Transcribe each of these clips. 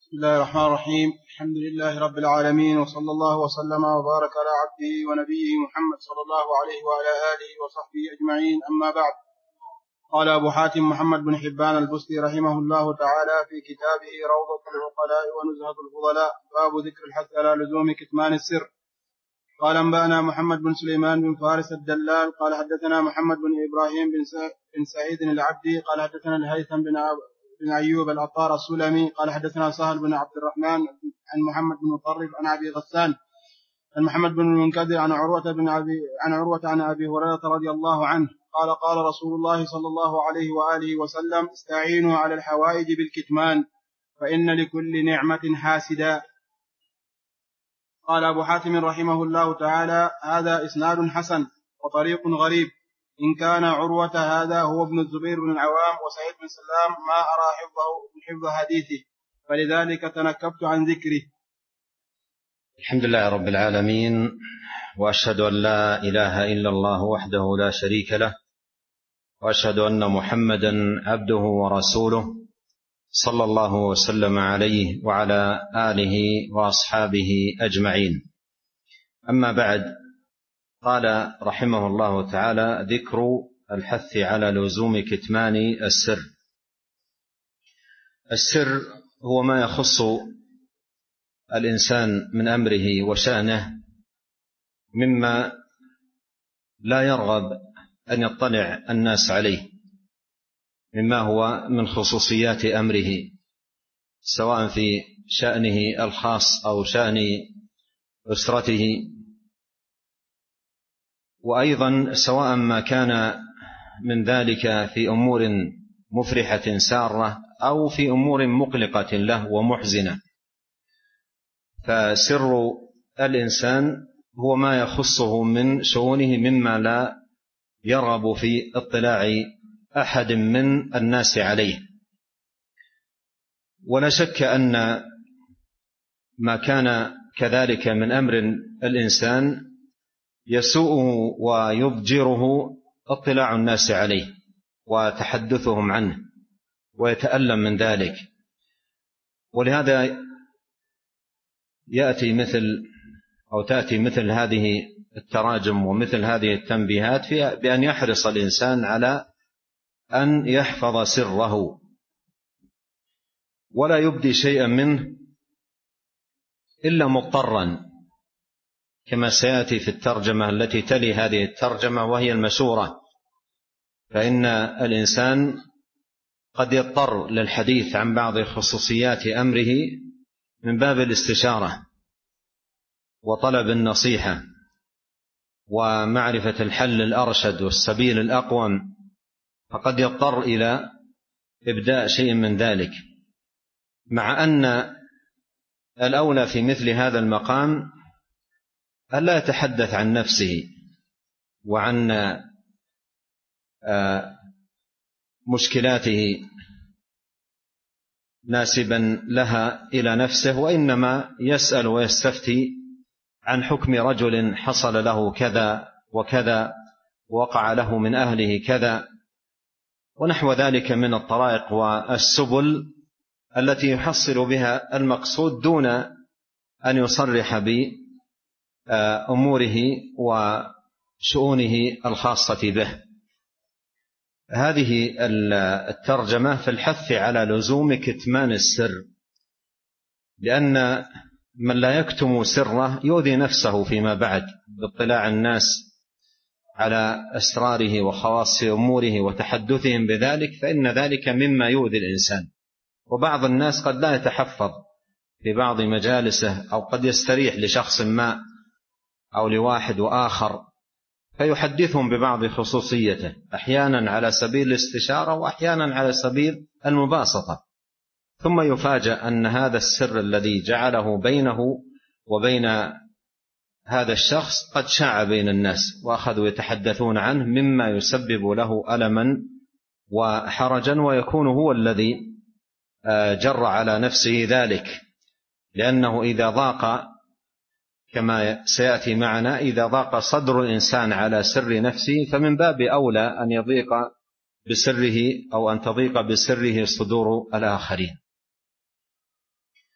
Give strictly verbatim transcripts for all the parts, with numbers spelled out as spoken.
بسم الله الرحمن الرحيم. الحمد لله رب العالمين، وصلى الله وسلم وبارك على عبده ونبيه محمد صلى الله عليه وعلى آله وصحبه أجمعين، أما بعد. قال أبو حاتم محمد بن حبان البستي رحمه الله تعالى في كتابه روضة العقلاء ونزهة الفضلاء باب ذكر الحث على لزوم كتمان السر. قال أنبأنا محمد بن سليمان بن فارس الدلال قال حدثنا محمد بن إبراهيم بن سعيد العبدي قال حدثنا الهيثم بن بن أيوب العطار السلمي قال حدثنا سهل بن عبد الرحمن عن محمد بن مطرف عن أبي غسان عن محمد بن المنكدر عن عروة بن أبي عن عروة عن أبي هريرة رضي الله عنه قال قال رسول الله صلى الله عليه وآله وسلم: استعينوا على الحوائج بالكتمان فإن لكل نعمة حاسدا. قال أبو حاتم رحمه الله تعالى: هذا إسناد حسن وطريق غريب، إن كان عروة هذا هو ابن الزبير بن العوام وسعيد بن سلام ما أرى حفظه حفظ حديثه، فلذلك تنكبت عن ذكره. الحمد لله رب العالمين، وأشهد أن لا إله إلا الله وحده لا شريك له، وأشهد أن محمدا عبده ورسوله صلى الله وسلم عليه وعلى آله وأصحابه أجمعين. أما بعد، قال رحمه الله تعالى: ذكر الحث على لزوم كتمان السر. السر هو ما يخص الإنسان من أمره وشأنه مما لا يرغب أن يطلع الناس عليه، مما هو من خصوصيات أمره، سواء في شأنه الخاص أو شأن أسرته، وأيضا سواء ما كان من ذلك في أمور مفرحة سارة أو في أمور مقلقة له ومحزنة. فسر الإنسان هو ما يخصه من شؤونه مما لا يرغب في اطلاع أحد من الناس عليه. ولا شك أن ما كان كذلك من أمر الإنسان يسوءه ويضجره اطلاع الناس عليه وتحدثهم عنه، ويتألم من ذلك. ولهذا يأتي مثل أو تأتي مثل هذه التراجم ومثل هذه التنبيهات في بأن يحرص الإنسان على أن يحفظ سره ولا يبدي شيئا منه إلا مضطرا، كما سيأتي في الترجمة التي تلي هذه الترجمة وهي المشورة. فإن الإنسان قد يضطر للحديث عن بعض خصوصيات أمره من باب الاستشارة وطلب النصيحة ومعرفة الحل الأرشد والسبيل الأقوم، فقد يضطر إلى إبداء شيء من ذلك، مع أن الأولى في مثل هذا المقام ألا يتحدث عن نفسه وعن مشكلاته ناسبا لها إلى نفسه، وإنما يسأل ويستفتي عن حكم رجل حصل له كذا وكذا، وقع له من أهله كذا، ونحو ذلك من الطرائق والسبل التي يحصل بها المقصود دون أن يصرح بأموره وشؤونه الخاصة به. هذه الترجمة في الحث على لزوم كتمان السر، لأن من لا يكتم سره يؤذي نفسه فيما بعد باطلاع الناس على أسراره وخواص أموره وتحدثهم بذلك، فإن ذلك مما يؤذي الإنسان. وبعض الناس قد لا يتحفظ في بعض مجالسه، أو قد يستريح لشخص ما أو لواحد وآخر فيحدثهم ببعض خصوصيته، أحيانا على سبيل الاستشارة وأحيانا على سبيل المباسطة، ثم يفاجأ أن هذا السر الذي جعله بينه وبين هذا الشخص قد شاع بين الناس، وأخذوا يتحدثون عنه مما يسبب له ألما وحرجا، ويكون هو الذي جر على نفسه ذلك، لأنه إذا ضاق كما سيأتي معنا، إذا ضاق صدر الإنسان على سر نفسه فمن باب أولى أن يضيق بسره أو أن تضيق بسره صدور الآخرين.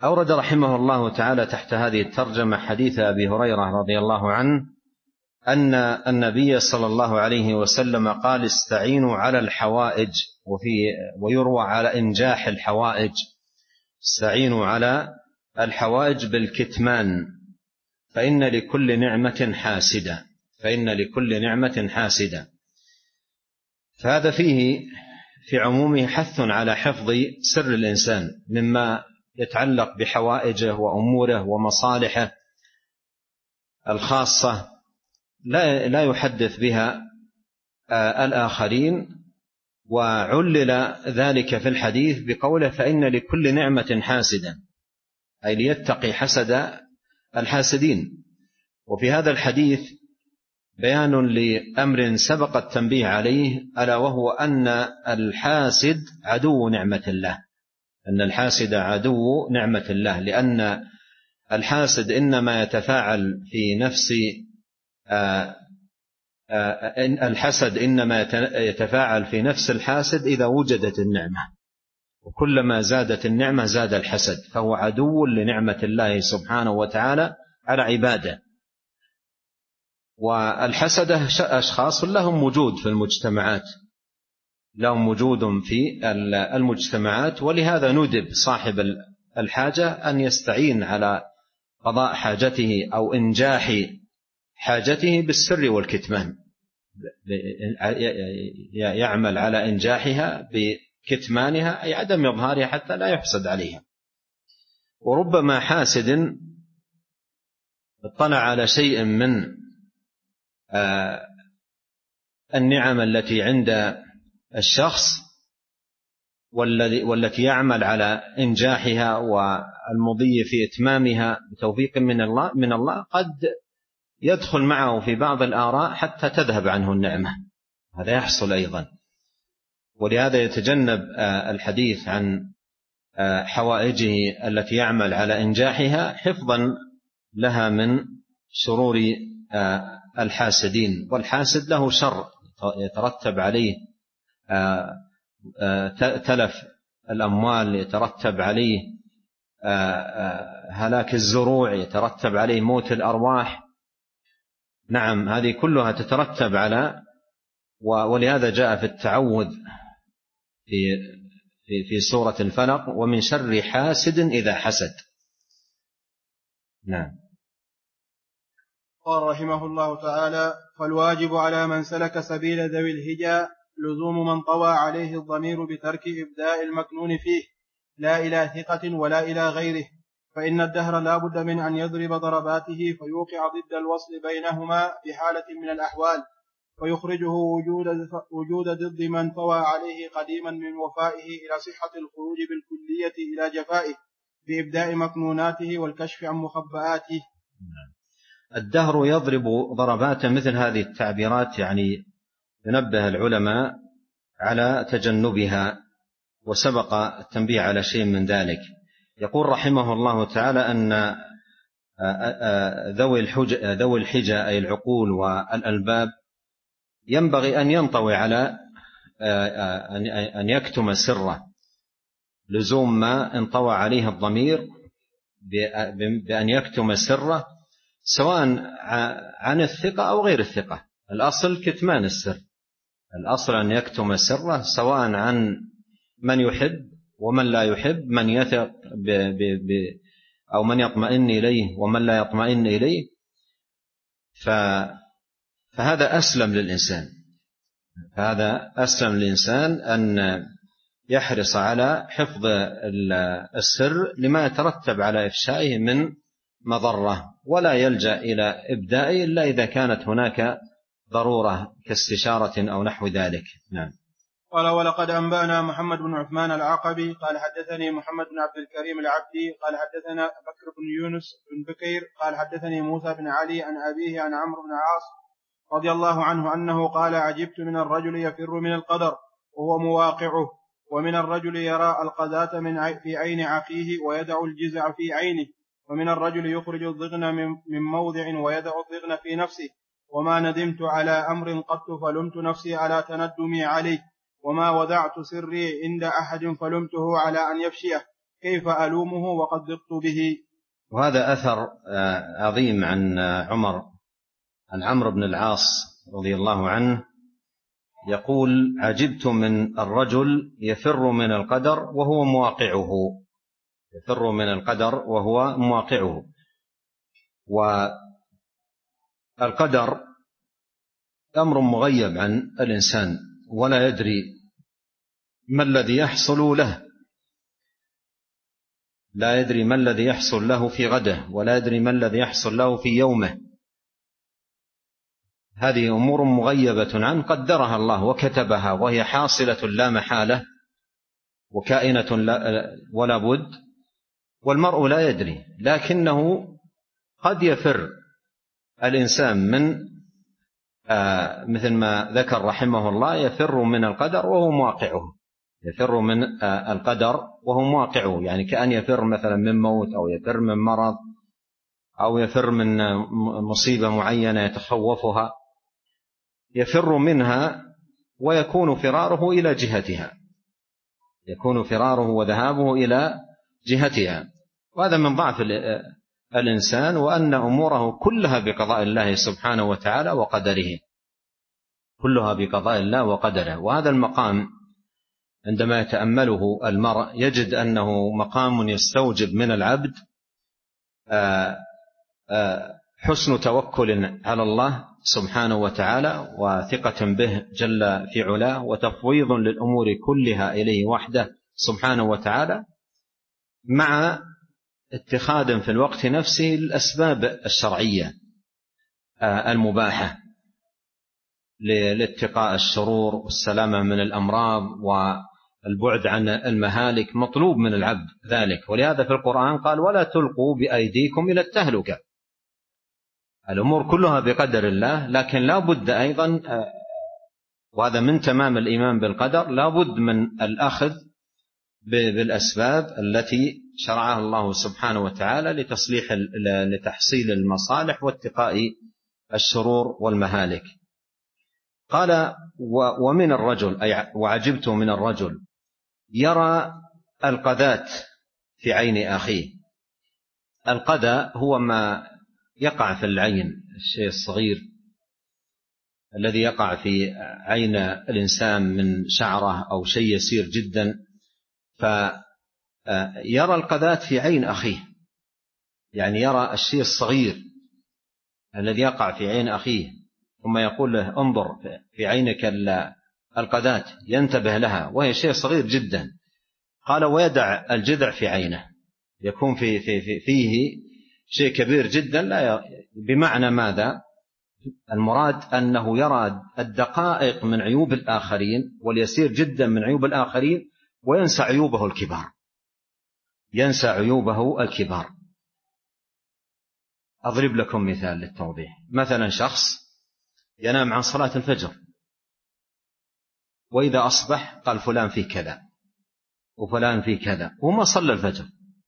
أورد رحمه الله تعالى تحت هذه الترجمة حديث أبي هريرة رضي الله عنه أن النبي صلى الله عليه وسلم قال: استعينوا على الحوائج، وفي ويروى على إنجاح الحوائج. استعينوا على الحوائج بالكتمان، فإن لكل نعمة حاسدة، فإن لكل نعمة حاسدة. فهذا فيه في عمومه حث على حفظ سر الإنسان مما يتعلق بحوائجه وأموره ومصالحه الخاصة، لا لا يحدث بها الآخرين. وعلل ذلك في الحديث بقوله: فإن لكل نعمة حاسدا، أي ليتقي حسد الحاسدين. وفي هذا الحديث بيان لأمر سبق التنبيه عليه، ألا وهو أن الحاسد عدو نعمة الله، أن الحاسد عدو نعمة الله، لأن الحاسد إنما يتفاعل في نفس آآ آآ الحسد إنما يتفاعل في نفس الحاسد إذا وجدت النعمة، وكلما زادت النعمة زاد الحسد، فهو عدو لنعمة الله سبحانه وتعالى على عباده. والحسدة أشخاص لهم وجود في المجتمعات، لهم وجود في المجتمعات، ولهذا ندب صاحب الحاجة أن يستعين على قضاء حاجته أو إنجاح حاجته بالسر والكتمان، يعمل على إنجاحها بكتمانها، أي عدم إظهارها حتى لا يحسد عليها. وربما حاسد اطلع على شيء من النعم التي عند الشخص والتي يعمل على إنجاحها والمضي في إتمامها بتوفيق من الله من الله قد يدخل معه في بعض الآراء حتى تذهب عنه النعمة، هذا يحصل أيضا. ولهذا يتجنب الحديث عن حوائجه التي يعمل على إنجاحها حفظا لها من شرور الحاسدين. والحاسد له شر يترتب عليه تلف الأموال، يترتب عليه هلاك الزروع، يترتب عليه موت الأرواح. نعم، هذه كلها تترتب على، ولهذا جاء في التعوذ في في في سورة الفلق: ومن شر حاسد إذا حسد. نعم. قال رحمه الله تعالى: فالواجب على من سلك سبيل ذوي الهجى لزوم من طوى عليه الضمير بترك إبداء المكنون فيه، لا إلى ثقة ولا إلى غيره، فإن الدهر لا بد من أن يضرب ضرباته فيوقع ضد الوصل بينهما بحالة من الأحوال، ويخرجه وجود, وجود ضد من طوى عليه قديما من وفائه إلى صحة الخروج بالكلية إلى جفائه بإبداء مكنوناته والكشف عن مخبآته. الدهر يضرب ضربات. مثل هذه التعبيرات يعني ينبه العلماء على تجنبها، وسبق التنبيه على شيء من ذلك. يقول رحمه الله تعالى أن ذوي الحجة أي العقول والألباب ينبغي أن ينطوي على أن يكتم سره، لزوم ما انطوى عليه الضمير بأن يكتم سره، سواء عن الثقة أو غير الثقة. الأصل كتمان السر، الأصل أن يكتم سره سواء عن من يحب ومن لا يحب، من يثق ب ب ب أو من يطمئن إليه ومن لا يطمئن إليه. ف فهذا أسلم للإنسان، هذا أسلم للإنسان أن يحرص على حفظ السر لما يترتب على إفشائه من مضرة، ولا يلجأ إلى إبدائه إلا إذا كانت هناك ضرورة كاستشارة أو نحو ذلك. نعم. قال: ولقد أنبأنا محمد بن عثمان العقبي قال حدثني محمد بن عبد الكريم العبدي قال حدثنا بكر بن يونس بن بكير قال حدثني موسى بن علي عن أبيه عن عمرو بن عاص رضي الله عنه أنه قال: عجبت من الرجل يفر من القدر وهو مواقعه، ومن الرجل يرى القذاة من في عين عقيه ويدع الجزع في عينه، ومن الرجل يخرج الضغن من موضع ويدع الضغن في نفسه، وما ندمت على أمر قط فلمت نفسي على تندمي عليه، وما وضعت سري عند أحد فلمته على أن يفشيه، كيف ألومه وقد ضقت به؟ وهذا أثر عظيم عن عمر عن عمرو بن العاص رضي الله عنه يقول: عجبت من الرجل يفر من القدر وهو مواقعه، يفر من القدر وهو مواقعه. والقدر أمر مغيب عن الإنسان، ولا يدري ما الذي يحصل له، لا يدري ما الذي يحصل له في غده، ولا يدري ما الذي يحصل له في يومه. هذه أمور مغيبة عنه قدرها الله وكتبها، وهي حاصلة لا محالة وكائنة ولا بد، والمرء لا يدري. لكنه قد يفر الإنسان من آه مثل ما ذكر رحمه الله: يفر من القدر وهو مواقعه، يفر من آه القدر وهو مواقعه، يعني كأن يفر مثلا من موت، أو يفر من مرض، أو يفر من مصيبة معينة يتخوفها، يفر منها ويكون فراره إلى جهتها، يكون فراره وذهابه إلى جهتها. وهذا من ضعف الإنسان، وأن أموره كلها بقضاء الله سبحانه وتعالى وقدره، كلها بقضاء الله وقدره. وهذا المقام عندما يتأمله المرء يجد أنه مقام يستوجب من العبد حسن توكل على الله سبحانه وتعالى، وثقة به جل في علاه، وتفويض للأمور كلها إليه وحده سبحانه وتعالى، مع اتخاذ في الوقت نفسه الأسباب الشرعية المباحة لاتقاء الشرور والسلامة من الأمراض والبعد عن المهالك. مطلوب من العبد ذلك، ولهذا في القرآن قال: ولا تلقوا بأيديكم إلى التهلكة. الأمور كلها بقدر الله، لكن لا بد أيضا، وهذا من تمام الإيمان بالقدر، لا بد من الأخذ بالأسباب التي شرعها الله سبحانه وتعالى لتصليح لتحصيل المصالح واتقاء الشرور والمهالك. قال: ومن الرجل، أي وعجبت من الرجل يرى القذاة في عين أخيه. القذى هو ما يقع في العين، الشيء الصغير الذي يقع في عين الإنسان من شعره أو شيء يسير جدا، فيرى القذاة في عين أخيه، يعني يرى الشيء الصغير الذي يقع في عين أخيه، ثم يقول له: انظر في عينك القذاة، ينتبه لها وهي شيء صغير جدا. قال: ويدع الجذع في عينه، يكون في في في فيه شيء كبير جدا. لا، بمعنى ماذا؟ المراد أنه يرى الدقائق من عيوب الآخرين واليسير جدا من عيوب الآخرين، وينسى عيوبه الكبار، ينسى عيوبه الكبار. أضرب لكم مثال للتوضيح. مثلا شخص ينام عن صلاة الفجر، وإذا أصبح قال: فلان فيه كذا وفلان فيه كذا، وما صلى الفجر،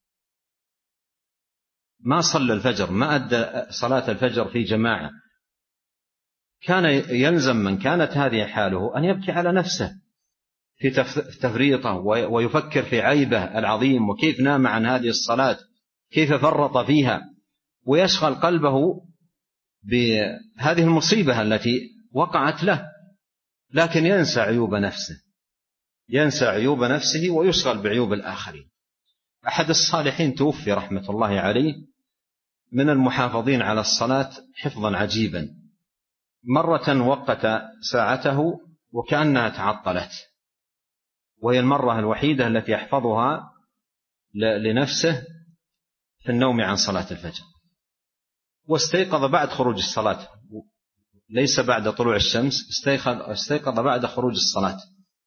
ما صلى الفجر، ما أدى صلاة الفجر في جماعة. كان يلزم من كانت هذه حاله أن يبكي على نفسه في تفريطه، ويفكر في عيبه العظيم، وكيف نام عن هذه الصلاة، كيف فرط فيها، ويشغل قلبه بهذه المصيبة التي وقعت له. لكن ينسى عيوب نفسه، ينسى عيوب نفسه ويشغل بعيوب الآخرين. أحد الصالحين توفي رحمة الله عليه، من المحافظين على الصلاة حفظا عجيبا. مرة وقت ساعته وكأنها تعطلت، وهي المرة الوحيدة التي يحفظها لنفسه في النوم عن صلاة الفجر. واستيقظ بعد خروج الصلاة، ليس بعد طلوع الشمس، استيقظ بعد خروج الصلاة،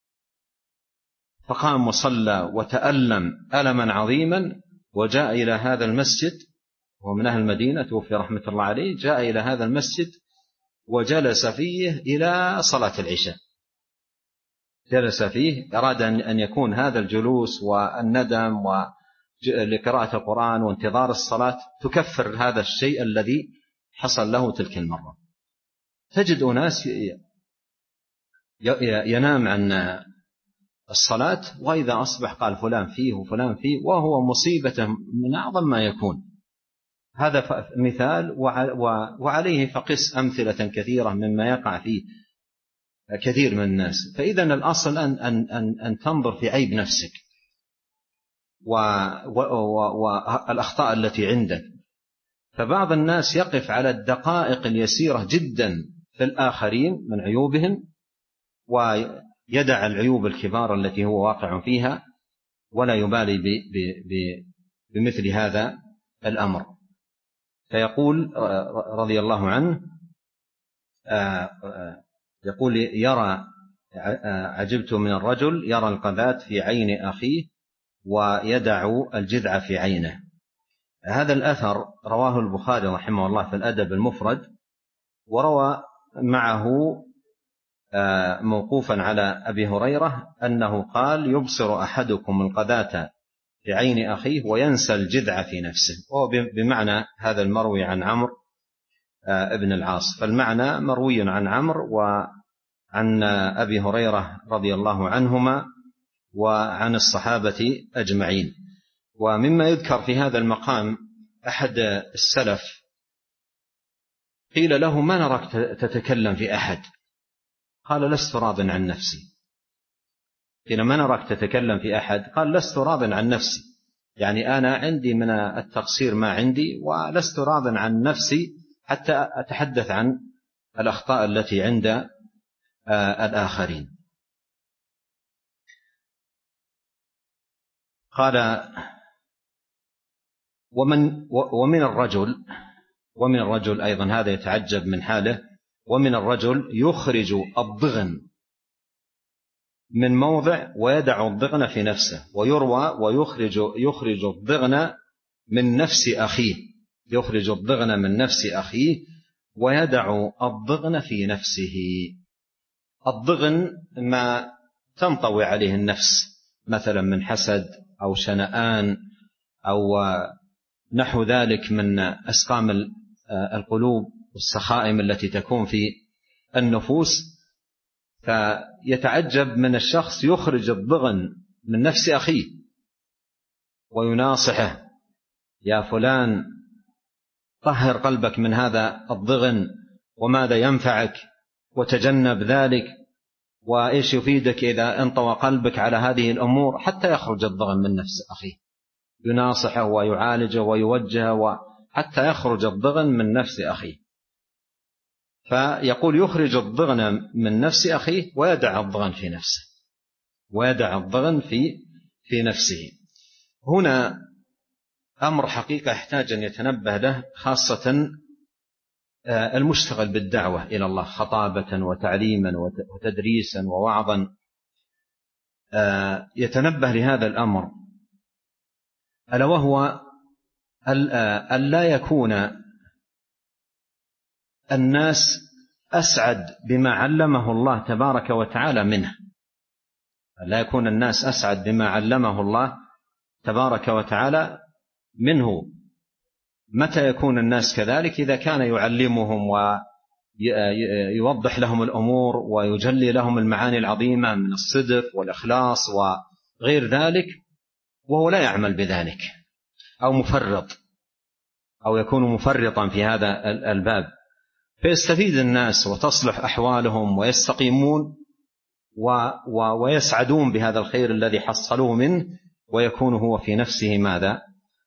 فقام وصلى وتألم ألما عظيما، وجاء إلى هذا المسجد، ومن أهل المدينة توفي رحمة الله عليه، جاء إلى هذا المسجد وجلس فيه إلى صلاة العشاء، جلس فيه، أراد أن يكون هذا الجلوس والندم لقراءة القرآن وانتظار الصلاة تكفر هذا الشيء الذي حصل له تلك المرة. تجد أناس ينام عن الصلاة، وإذا أصبح قال فلان فيه وفلان فيه، وهو مصيبة من أعظم ما يكون. هذا مثال، وعليه فقس أمثلة كثيرة مما يقع فيه كثير من الناس. فإذا الأصل أن, أن, أن, أن تنظر في عيب نفسك والأخطاء التي عندك. فبعض الناس يقف على الدقائق اليسيرة جدا في الآخرين من عيوبهم، ويدع العيوب الكبار التي هو واقع فيها، ولا يبالي بمثل هذا الأمر. فيقول رضي الله عنه، يقول: يرى عجبت من الرجل يرى القذاة في عين أخيه ويدع الجذع في عينه. هذا الأثر رواه البخاري رحمه الله في الأدب المفرد، وروى معه موقوفا على أبي هريرة أنه قال: يبصر أحدكم القذاة في عين أخيه وينسى الجذع في نفسه، وهو بمعنى هذا المروي عن عمرو ابن العاص. فالمعنى مروي عن عمرو وعن أبي هريرة رضي الله عنهما وعن الصحابة أجمعين. ومما يذكر في هذا المقام أحد السلف قيل له: ما نراك تتكلم في أحد؟ قال: لست راض عن نفسي. قيل: ما نراك تتكلم في أحد؟ قال: لست راض عن نفسي، يعني أنا عندي من التقصير ما عندي، ولست راض عن نفسي حتى أتحدث عن الأخطاء التي عند الآخرين. قال: ومن ومن الرجل ومن الرجل أيضا، هذا يتعجب من حاله، ومن الرجل يخرج الضغن من موضع ويدع الضغن في نفسه، ويروى ويخرج يخرج الضغن من نفس أخيه، يخرج الضغن من نفس أخيه ويدع الضغن في نفسه. الضغن ما تنطوي عليه النفس، مثلا من حسد أو شنآن أو نحو ذلك من أسقام القلوب والسخائم التي تكون في النفوس. فيتعجب من الشخص يخرج الضغن من نفس أخيه ويناصحه: يا فلان طهر قلبك من هذا الضغن، وماذا ينفعك، وتجنب ذلك، وإيش يفيدك إذا انطوى قلبك على هذه الأمور، حتى يخرج الضغن من نفس أخيه، يناصحه ويعالجه ويوجهه حتى يخرج الضغن من نفس أخيه. فيقول: يخرج الضغن من نفس أخيه ويدع الضغن في نفسه، ويدع الضغن في في نفسه. هنا أمر حقيقة يحتاج أن يتنبه له، خاصة المشتغل بالدعوة إلى الله خطابة وتعليما وتدريسا ووعظا، يتنبه لهذا الأمر، ألا وهو أن لا يكون الناس أسعد بما علمه الله تبارك وتعالى منه، لا يكون الناس أسعد بما علمه الله تبارك وتعالى منه. متى يكون الناس كذلك؟ إذا كان يعلمهم ويوضح لهم الأمور ويجلي لهم المعاني العظيمة من الصدق والإخلاص وغير ذلك، وهو لا يعمل بذلك، أو مفرط، أو يكون مفرطا في هذا الباب، فيستفيد الناس وتصلح أحوالهم ويستقيمون ويسعدون بهذا الخير الذي حصلوه منه، ويكون هو في نفسه ماذا؟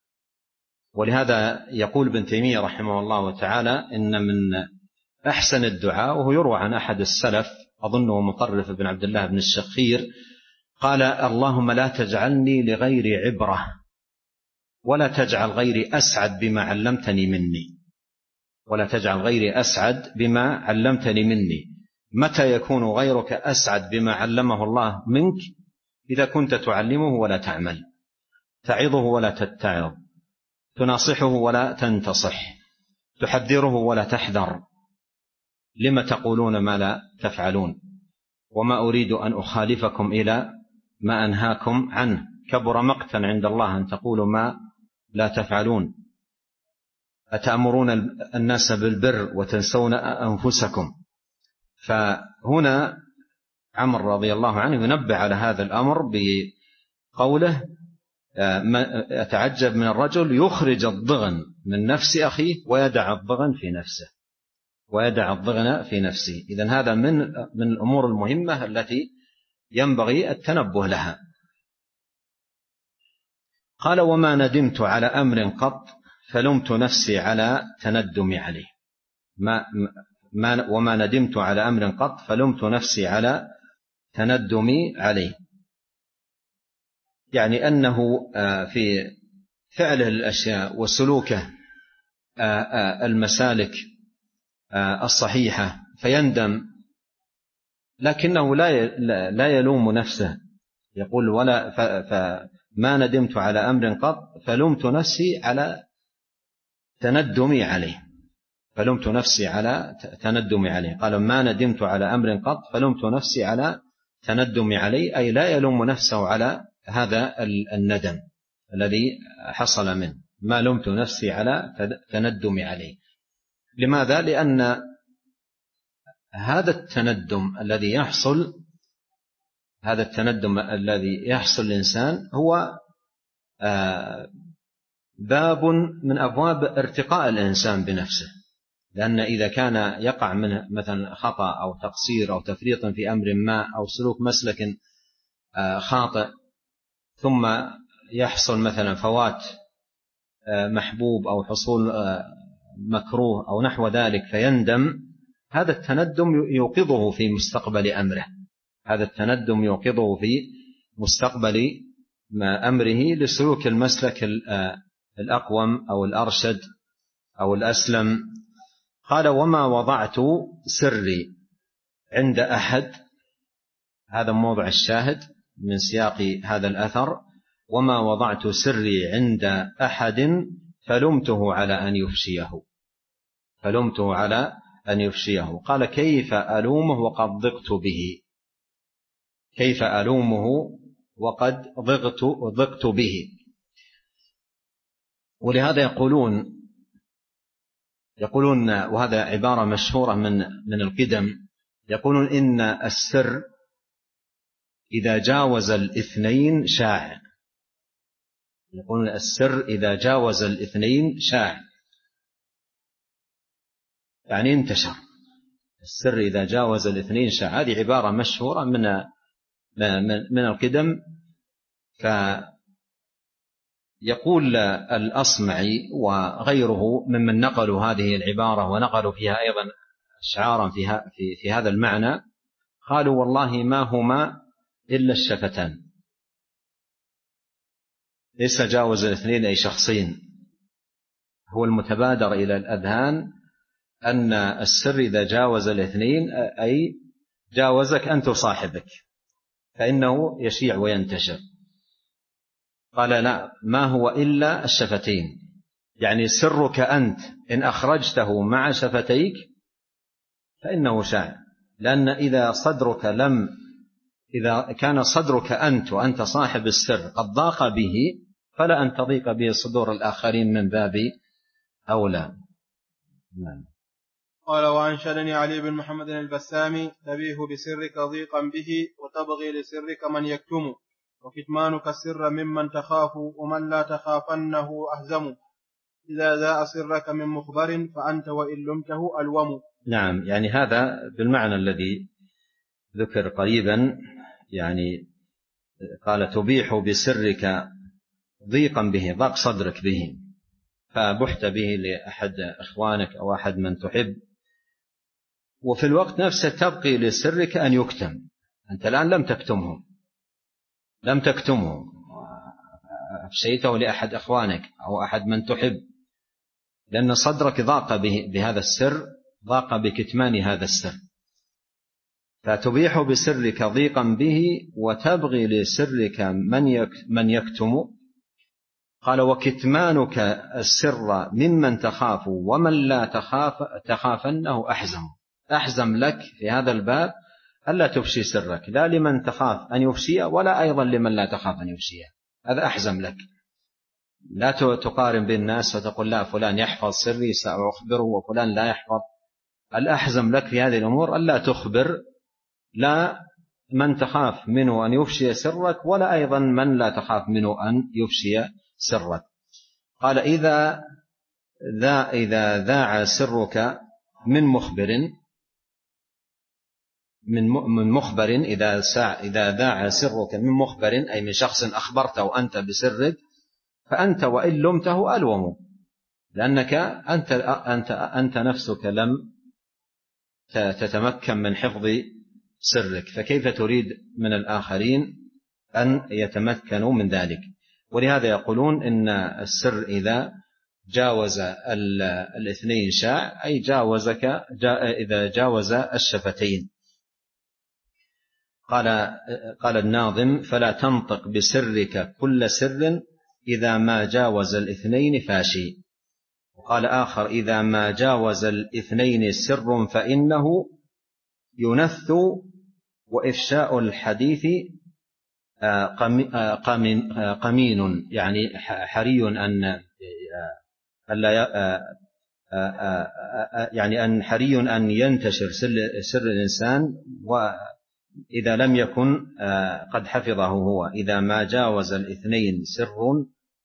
ولهذا يقول ابن تيمية رحمه الله تعالى: إن من أحسن الدعاء، وهو يروى عن أحد السلف أظنه مطرف بن عبد الله بن الشخير، قال: اللهم لا تجعلني لغيري عبرة، ولا تجعل غيري أسعد بما علمتني مني، ولا تجعل غيري أسعد بما علمتني مني. متى يكون غيرك أسعد بما علمه الله منك؟ إذا كنت تعلمه ولا تعمل، تعظه ولا تتعظ، تناصحه ولا تنتصح، تحذره ولا تحذر. لم تقولون ما لا تفعلون؟ وما أريد أن أخالفكم إلى ما أنهاكم عنه، كبر مقتا عند الله أن تقولوا ما لا تفعلون. أتأمرون الناس بالبر وتنسون أنفسكم. فهنا عمرو رضي الله عنه ينبه على هذا الأمر بقوله: أتعجب من الرجل يخرج الضغن من نفس أخيه ويدع الضغن في نفسه ويدع الضغن في نفسه. إذن هذا من من الأمور المهمة التي ينبغي التنبه لها. قال: وما ندمت على أمر قط فلمت نفسي على تندمي عليه. ما ما وما ندمت على أمر قط فلمت نفسي على تندمي عليه، يعني أنه في فعله الأشياء وسلوكه المسالك الصحيحة فيندم، لكنه لا لا يلوم نفسه. يقول: ولا فما ندمت على أمر قط فلمت نفسي على تندمي عليه فلمت نفسي على تندمي عليه. قال: ما ندمت على أمر قط فلمت نفسي على تندمي عليه، أي لا يلوم نفسه على هذا الندم الذي حصل منه. ما لمت نفسي على تندمي عليه. لماذا؟ لأن هذا التندم الذي يحصل هذا التندم الذي يحصل الإنسان هو باب من أبواب ارتقاء الإنسان بنفسه. لأن إذا كان يقع منه مثلا خطأ أو تقصير أو تفريط في أمر ما أو سلوك مسلك خاطئ، ثم يحصل مثلا فوات محبوب أو حصول مكروه أو نحو ذلك فيندم، هذا التندم يوقظه في مستقبل أمره هذا التندم يوقظه في مستقبل أمره لسلوك المسلك الأقوم أو الأرشد أو الأسلم. قال: وما وضعت سري عند أحد. هذا موضع الشاهد من سياق هذا الأثر: وما وضعت سري عند أحد فلمته على أن يفشيه فلمته على أن يفشيه. قال: كيف ألومه وقد ضقت به كيف ألومه وقد ضقت ضقت به. ولهذا يقولون يقولون وهذا عبارة مشهورة من من القدم، يقولون إن السر إذا جاوز الاثنين شاع. يقولون السر إذا جاوز الاثنين شاع، يعني انتشر. السر إذا جاوز الاثنين شاع، هذه عبارة مشهورة من من القدم. فيقول الأصمعي وغيره ممن نقلوا هذه العبارة ونقلوا فيها أيضا أشعارا فيها في, في هذا المعنى، قالوا: والله ما هما إلا الشفتان. ليس جاوز الاثنين أي شخصين. هو المتبادر إلى الأذهان أن السر إذا جاوز الاثنين أي جاوزك أنت وصاحبك، فإنه يشيع وينتشر. قال: لا، ما هو إلا الشفتين، يعني سرك أنت إن أخرجته مع شفتيك فإنه شاع. لأن إذا صدرك لم إذا كان صدرك أنت وأنت صاحب السر قد ضاق به، فلا أن تضيق به صدور الآخرين من باب أولى. نعم. قال: وأنشدني علي بن محمد البسامي: تبيه بسرك ضيقا به وتبغي لسرك من يكتم، وكتمانك السر ممن تخاف ومن لا تخافنه أهزم، إذا ذاء سرك من مخبر فأنت وإن لمته ألوم. نعم، يعني هذا بالمعنى الذي ذكر قريبا، يعني قال: تبيح بسرك ضيقا به، ضاق صدرك به، فبحت به لأحد إخوانك أو أحد من تحب، وفي الوقت نفسه تبقي لسرك أن يكتم. أنت الآن لم تكتمه لم تكتمه أفشيته لأحد إخوانك أو أحد من تحب، لأن صدرك ضاق به بهذا السر، ضاق بكتمان هذا السر، فتبيح بسرك ضيقا به وتبغي لسرك من يكتم. قال: وكتمانك السر ممن تخاف ومن لا تخاف تخافنه أحزم. أحزم لك في هذا الباب ألا تفشي سرك، لا لمن تخاف أن يفشيه ولا أيضا لمن لا تخاف أن يفشيه، هذا أحزم لك. لا تقارن بين الناس وتقول: لا، فلان يحفظ سري سأخبره وفلان لا يحفظ. الأحزم لك في هذه الأمور ألا تخبر لا من تخاف منه أن يفشي سرك، ولا أيضا من لا تخاف منه أن يفشي سرك. قال إذا ذا إذا ذاع سرك من مخبر من مخبر إذا إذا ذاع سرك من مخبر أي من شخص أخبرته أنت بسرك، فأنت وإن لمته ألوم، لأنك أنت أنت أنت نفسك لم تتمكن من حفظ سرك، فكيف تريد من الآخرين أن يتمكنوا من ذلك؟ ولهذا يقولون إن السر إذا جاوز الاثنين شاع، أي جاوزك إذا جاوز الشفتين. قال قال الناظم: فلا تنطق بسرك كل سر إذا ما جاوز الاثنين فاشي. وقال آخر: إذا ما جاوز الاثنين سر فإنه ينث وإفشاء الحديث قمين، يعني حري أن يعني أن حري أن ينتشر سر الإنسان، وإذا لم يكن قد حفظه هو. إذا ما جاوز الاثنين سر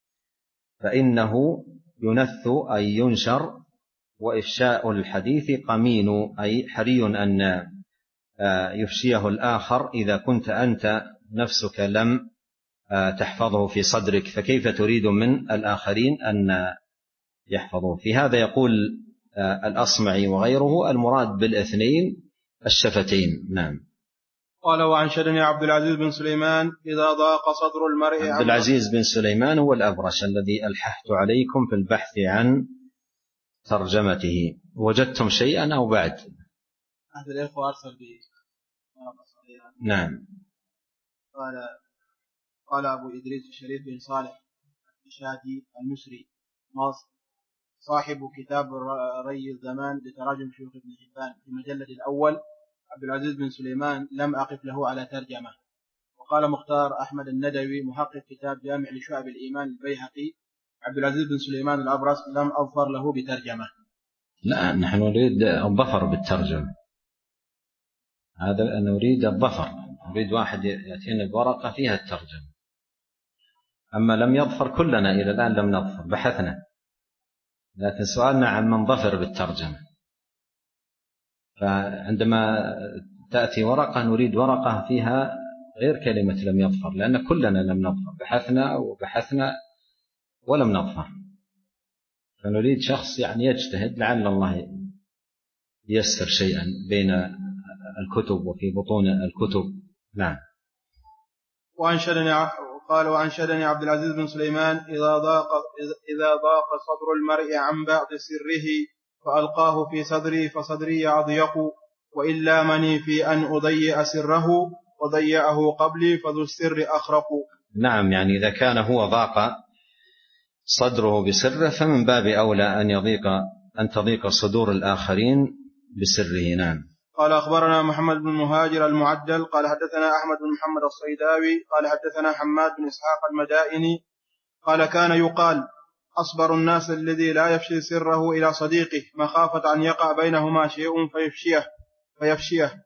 فإنه ينث أي ينشر، وإفشاء الحديث قمين أي حري أن يفشيه الآخر إذا كنت أنت نفسك لم تحفظه في صدرك، فكيف تريد من الآخرين أن يحفظوه؟ في هذا يقول الأصمعي وغيره: المراد بالاثنين الشفتين. نعم. قال: وأنشدني عبد العزيز بن سليمان: إذا ضاق صدر المرء. عبد العزيز بن سليمان هو الأبرش الذي ألححت عليكم في البحث عن ترجمته. وجدتم شيئا أو بعد؟ أحد الإخوة أرسل به. نعم. قال قال أبو إدريس الشريف بن صالح الشادي المصري صاحب كتاب ري الزمان لتراجم شيوخ ابن حبان في المجلد الأول: عبد العزيز بن سليمان لم أقف له على ترجمة. وقال مختار أحمد الندوي محقق كتاب جامع لشعب الإيمان البيهقي: عبد العزيز بن سليمان الأبرص لم أظفر له بترجمة. لا، نحن نريد الظفر بالترجمة، هذا نريد الظفر، نريد واحد يأتينا بورقة فيها الترجمة. أما لم يظفر كلنا إلى الآن لم نظفر، بحثنا، لكن سؤالنا عن من ظفر بالترجمة. فعندما تأتي ورقة نريد ورقة فيها غير كلمة لم يظفر، لأن كلنا لم نظفر، بحثنا وبحثنا ولم نظفر، فنريد شخص يعني يجتهد لعل الله ييسر شيئا بين الكتب وفي بطون الكتب. نعم. وأنشدني قال: وأنشدني عبد العزيز بن سليمان: إذا ضاق إذا ضاق صدر المرء عن بعض سره فألقاه في صدري فصدري أضيق، وإلا مني في أن أضيء سره وضيعه قبلي فذو السر أخرق. نعم، يعني إذا كان هو ضاق صدره بسره فمن باب أولى أن يضيق أن تضيق صدور الآخرين بسره. نعم. قال: أخبرنا محمد بن مهاجر المعدل قال حدثنا أحمد بن محمد الصيداوي قال حدثنا حماد بن إسحاق المدائني قال: كان يقال: أصبر الناس الذي لا يفشي سره إلى صديقه مخافة أن يقع بينهما شيء فيفشيه فيفشيه.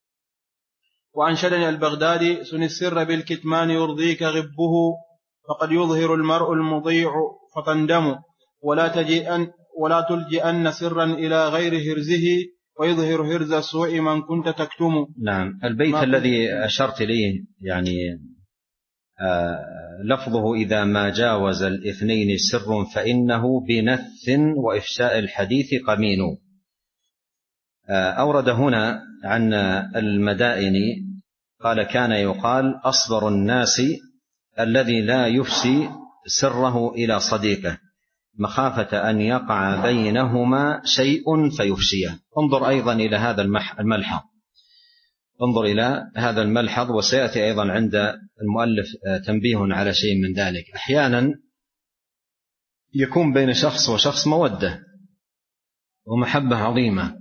وأنشدني البغدادي: سن السر بالكتمان يرضيك غبه، فقد يظهر المرء المضيع فتندم، ولا تجئن ولا تلجئن سرا إلى غير هرزه، ويظهر هرز السوء من كنت تكتم. نعم. البيت الذي أشرت إليه يعني آه لفظه: إذا ما جاوز الاثنين سر فإنه بنث وإفشاء الحديث قمين. آه أورد هنا عن المدائني قال: كان يقال: أصبر الناس الذي لا يفشي سره إلى صديقه مخافة أن يقع بينهما شيء فيفشيه. انظر أيضا إلى هذا الملحظ، انظر إلى هذا الملحظ، وسيأتي أيضا عند المؤلف تنبيه على شيء من ذلك. أحيانا يكون بين شخص وشخص مودة ومحبة عظيمة،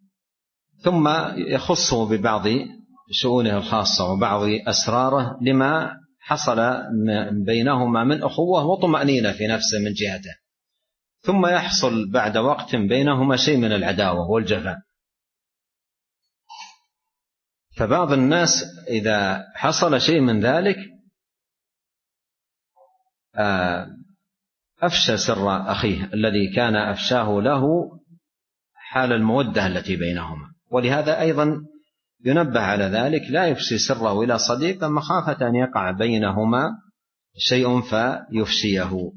ثم يخصه ببعض شؤونه الخاصة وبعض أسراره لما حصل بينهما من أخوة وطمأنينة في نفسه من جهته، ثم يحصل بعد وقت بينهما شيء من العداوة والجفاء، فبعض الناس إذا حصل شيء من ذلك أفشى سر أخيه الذي كان أفشاه له حال المودة التي بينهما. ولهذا أيضا ينبه على ذلك، لا يفشي سره إلى صديق مخافة أن يقع بينهما شيء فيفشيه.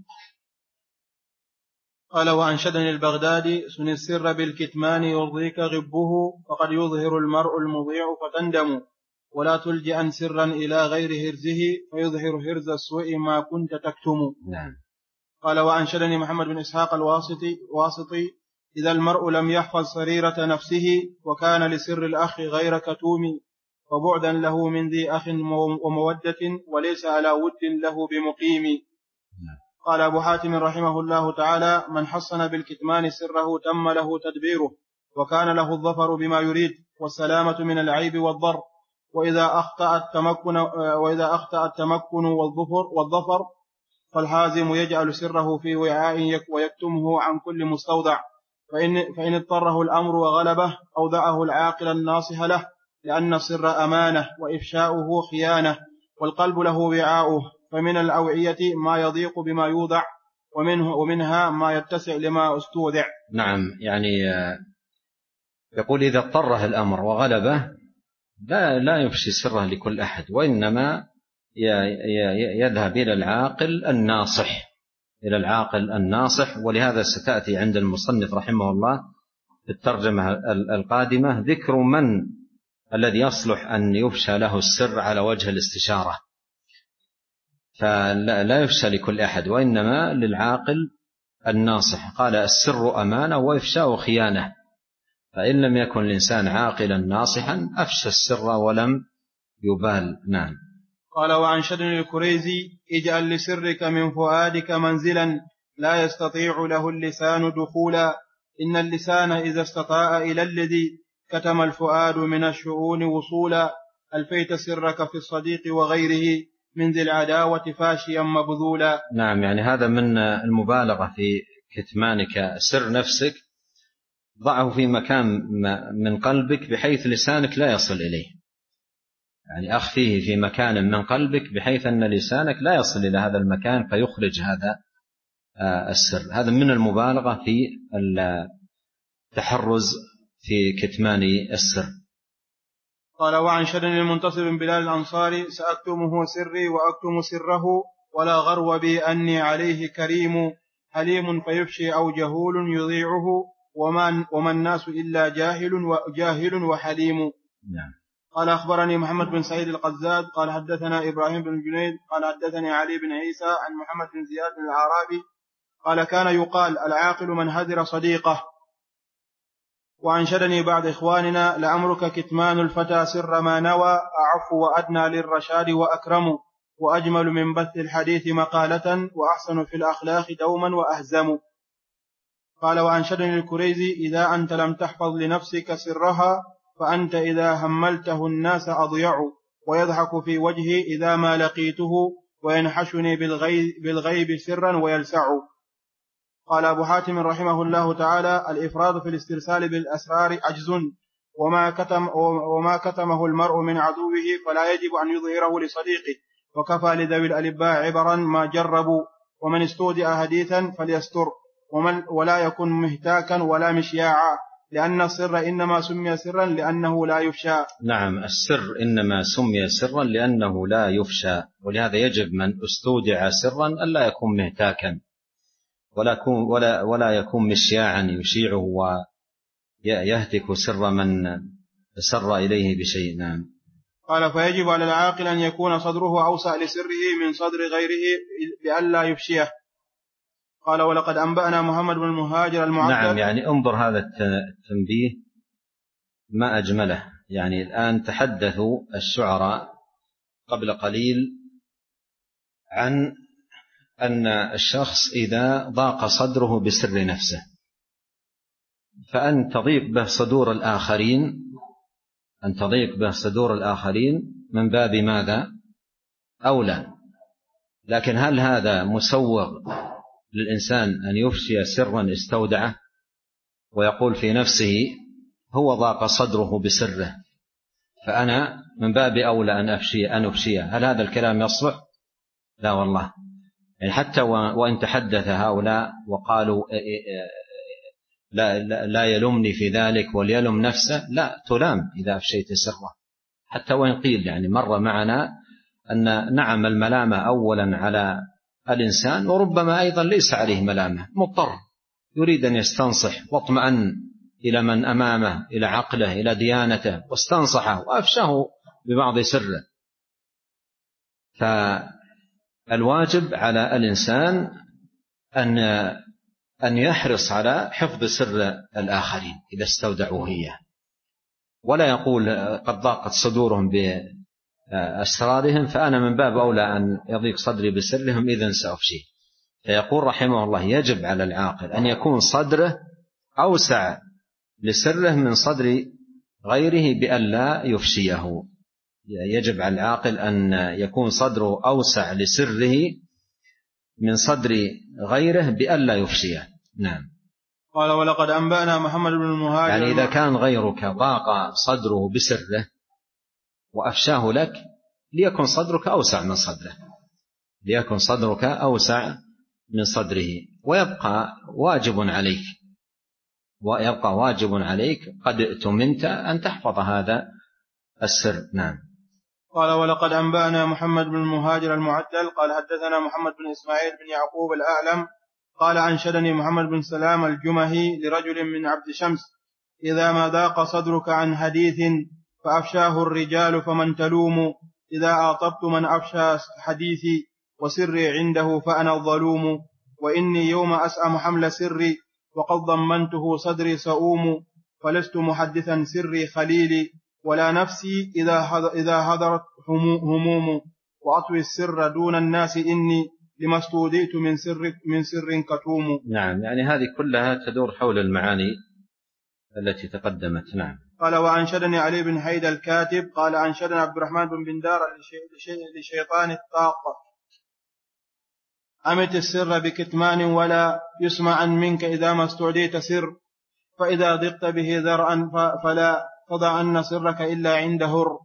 قال: وأنشدني البغدادي: سن السر بالكتمان يرضيك غبه، فقد يظهر المرء المضيع فتندم، ولا تلجأ سرا إلى غير هرزه، فيظهر هرز السوء ما كنت تكتم. نعم. قال: وأنشدني محمد بن إسحاق الواسطي واسطي إذا المرء لم يحفظ سريرة نفسه، وكان لسر الأخ غير كتوم، فبعدا له من ذي أخ ومودة، وليس على ود له بمقيم. قال أبو حاتم رحمه الله تعالى: من حصن بالكتمان سره تم له تدبيره، وكان له الظفر بما يريد، والسلامة من العيب والضر. وإذا أخطأ التمكن, وإذا أخطأ التمكن والظفر, والظفر فالحازم يجعل سره في وعاء ويكتمه عن كل مستودع، فإن, فإن اضطره الأمر وغلبه أودعه العاقل الناصح له، لأن السر أمانة، وإفشاؤه خيانة، والقلب له وعاؤه، فمن الأوعية ما يضيق بما يوضع، ومنه ومنها ما يتسع لما استودع. نعم، يعني يقول إذا اضطره الأمر وغلبه لا, لا يفشي سره لكل أحد، وإنما يذهب إلى العاقل الناصح إلى العاقل الناصح. ولهذا ستأتي عند المصنف رحمه الله في الترجمة القادمة ذكر من الذي يصلح أن يفشى له السر على وجه الاستشارة، فلا يفشى لكل أحد، وإنما للعاقل الناصح. قال: السر أمانة وإفشاء خيانة، فإن لم يكن الإنسان عاقلا ناصحا أفشى السر ولم يبال. نعم. قال: وأنشدني الكريزي: اجعل لسرك من فؤادك منزلا، لا يستطيع له اللسان دخولا، إن اللسان إذا استطاع إلى الذي كتم الفؤاد من الشؤون وصولا، ألفيت سرك في الصديق وغيره، من ذي العداوة فاشيا مبذولا. نعم، يعني هذا من المبالغة في كتمانك سر نفسك، ضعه في مكان من قلبك بحيث لسانك لا يصل إليه، يعني أخفيه في مكان من قلبك بحيث أن لسانك لا يصل إلى هذا المكان فيخرج هذا السر. هذا من المبالغة في التحرز في كتمان السر. قال: وأنشدني المنتصر بن بلال الأنصاري: سأكتمه سري وأكتم سره، ولا غرو بي أني عليه كريم، حليم فيفشي أو جهول يضيعه، وما, وما الناس إلا جاهل وجاهل وحليم. نعم. قال: أخبرني محمد بن سعيد القزاد قال حدثنا إبراهيم بن جنيد قال حدثني علي بن عيسى عن محمد بن زياد بن العرابي قال: كان يقال العاقل من هدر صديقه. وأنشدني بعض إخواننا: لأمرك كتمان الفتى سر ما نوى، أعف وأدنى للرشاد وأكرم، وأجمل من بث الحديث مقالة، وأحسن في الأخلاق دوما وأهزم. قال: وأنشدني الكريزي: إذا أنت لم تحفظ لنفسك سرها، فأنت إذا هملته الناس أضيع، ويضحك في وجهي إذا ما لقيته، وينحشني بالغيب, بالغيب سرا ويلسع. قال أبو حاتم رحمه الله تعالى: الإفراد في الاسترسال بالأسرار عجز، وما, كتم وما كتمه المرء من عدوه فلا يجب أن يظهره لصديقه، وكفى لذوي الألباء عبرا ما جربوا، ومن استودع حديثا فليستر، ومن ولا يكن مهتاكا ولا مشياعا، لأن السر إنما سمي سرا لأنه لا يفشى. نعم، السر إنما سمي سرا لأنه لا يفشى، ولهذا يجب من استودع سرا ألا يكون مهتاكا ولا يكون, ولا ولا يكون مشياعا يشيعه ويهتك سر من سر إليه بشيء. نعم. قال: فيجب على العاقل أن يكون صدره أوسع لسره من صدر غيره بألا يفشيه. قال: ولقد أنبأنا محمد بن المهاجر المعدل. نعم، يعني انظر هذا التنبيه ما أجمله. يعني الآن تحدثوا الشعراء قبل قليل عن أن الشخص إذا ضاق صدره بسر نفسه فأن تضيق به صدور الآخرين أن تضيق به صدور الآخرين من باب ماذا؟ أولى. لكن هل هذا مسوغ للإنسان أن يفشي سرا استودعه ويقول في نفسه هو ضاق صدره بسره فأنا من باب أولى أن أفشي أن أفشيه. هل هذا الكلام يصلح؟ لا والله. يعني حتى وإن تحدث هؤلاء وقالوا لا, لا, لا يلومني في ذلك وليلم نفسه، لا تلام إذا أفشيت سره. حتى وإن قيل يعني مر معنا أن نعم الملامة أولا على الإنسان، وربما أيضا ليس عليه ملامة، مضطر يريد أن يستنصح واطمأن إلى من أمامه، إلى عقله، إلى ديانته، واستنصحه وأفشاه ببعض سره. فالواجب على الإنسان أن أن يحرص على حفظ سر الآخرين إذا استودعوه إياه، ولا يقول قد ضاقت صدورهم بأسرارهم فأنا من باب أولى أن يضيق صدري بسرهم إذن سأفشيه. فيقول رحمه الله يجب على العاقل أن يكون صدره أوسع لسره من صدر غيره بألا يفشيه. يجب على العاقل أن يكون صدره أوسع لسره من صدر غيره بألا يفشيه. نعم. قال ولقد أنبأنا محمد بن المهاجر، يعني إذا كان غيرك ضاق صدره بسره وأفشاه لك ليكن صدرك أوسع من صدره، ليكن صدرك أوسع من صدره. ويبقى واجب عليك ويبقى واجب عليك قد اؤتمنت أن تحفظ هذا السر. نعم. قال ولقد أنبأنا محمد بن المهاجر المعدل قال حدثنا محمد بن إسماعيل بن يعقوب الأعلم قال أنشدني محمد بن سلام الجمهي لرجل من عبد شمس إذا ما ضاق صدرك عن حديث فأفشاه الرجال فمن تلوم، إذا أعطبت من أفشى حديثي وسري عنده فأنا الظلوم، وإني يوم أسأم حمل سري وقد ضمنته صدري سؤوم، فلست محدثا سري خليلي ولا نفسي إذا حضرت هموم، وأطوي السر دون الناس إني لما استوديت من سر من سر كتوم. نعم، يعني هذه كلها تدور حول المعاني التي تقدمت. نعم. قال وأنشدني علي بن حيد الكاتب قال أنشدنا عبد الرحمن بن بندار لشيطان الطاقة أمت السر بكتمان ولا يسمع منك إذا ما استوديت سر، فإذا ضقت به ذرعا فلا تضع أن سرك إلا عند هر.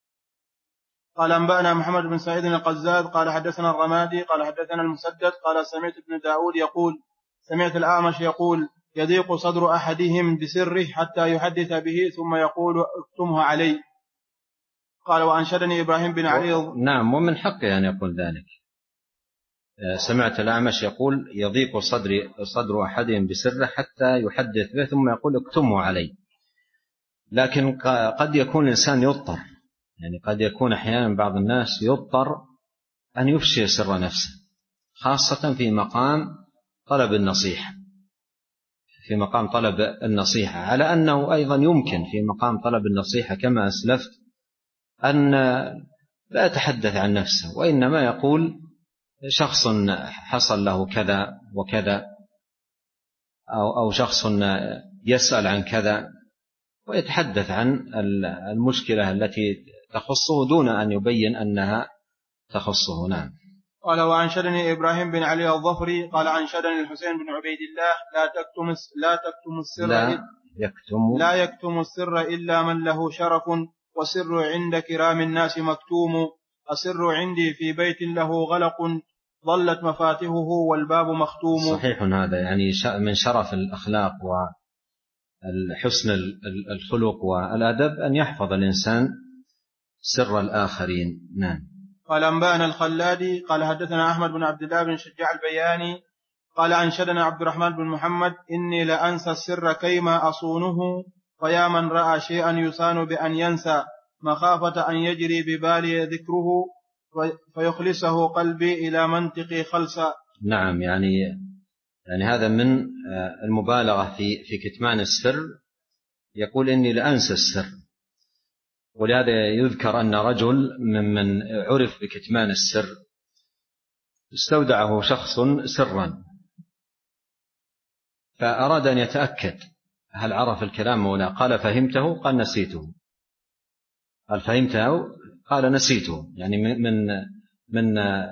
قال أنبأنا محمد بن سعيد القزاد قال حدثنا الرمادي قال حدثنا المسدد قال سمعت ابن داود يقول سمعت الأعمش يقول يضيق صدر أحدهم بسره حتى يحدث به ثم يقول اكتمه علي. قال وأنشدني إبراهيم بن علي. نعم، ومن حقه أن يقول ذلك. سمعت الأعمش يقول يضيق صدر صدر أحدهم بسره حتى يحدث به ثم يقول اكتمه علي. لكن قد يكون الإنسان يضطر، يعني قد يكون أحيانا بعض الناس يضطر أن يفشي سر نفسه، خاصة في مقام طلب النصيحة في مقام طلب النصيحة على أنه أيضا يمكن في مقام طلب النصيحة كما أسلفت أن لا يتحدث عن نفسه، وإنما يقول شخص حصل له كذا وكذا، أو, أو شخص يسأل عن كذا ويتحدث عن المشكلة التي تخصه دون أن يبين أنها تخصه. نعم. قال وأنشدني إبراهيم بن علي الظفري قال أنشدني الحسين بن عبيد الله لا تكتم لا تكتم السر لا يكتم لا يكتم السر إلا من له شرف، وسر عند كرام الناس مكتوم، أسر عندي في بيت له غلق ظلت مفاتيحه والباب مختوم. صحيح هذا، يعني من شرف الأخلاق والحسن الخلق والأدب أن يحفظ الإنسان سر الآخرين. نعم. قال أنبأنا الخلادي قال حدثنا أحمد بن عبد الله بن شجاع البياني قال أنشدنا عبد الرحمن بن محمد إني لأنسى السر كيما أصونه، فيا من رأى شيئا يصان بأن ينسى مخافة أن يجري ببالي ذكره فيخلصه قلبي إلى منطقي خلصا. نعم، يعني يعني هذا من المبالغة في في كتمان السر. يقول إني لأنسى السر، ولهذا يذكر أن رجل ممن عرف بكتمان السر استودعه شخص سرا، فأراد أن يتأكد هل عرف الكلام ولا، قال فهمته؟ قال نسيته. قال فهمته؟ قال نسيته. يعني من من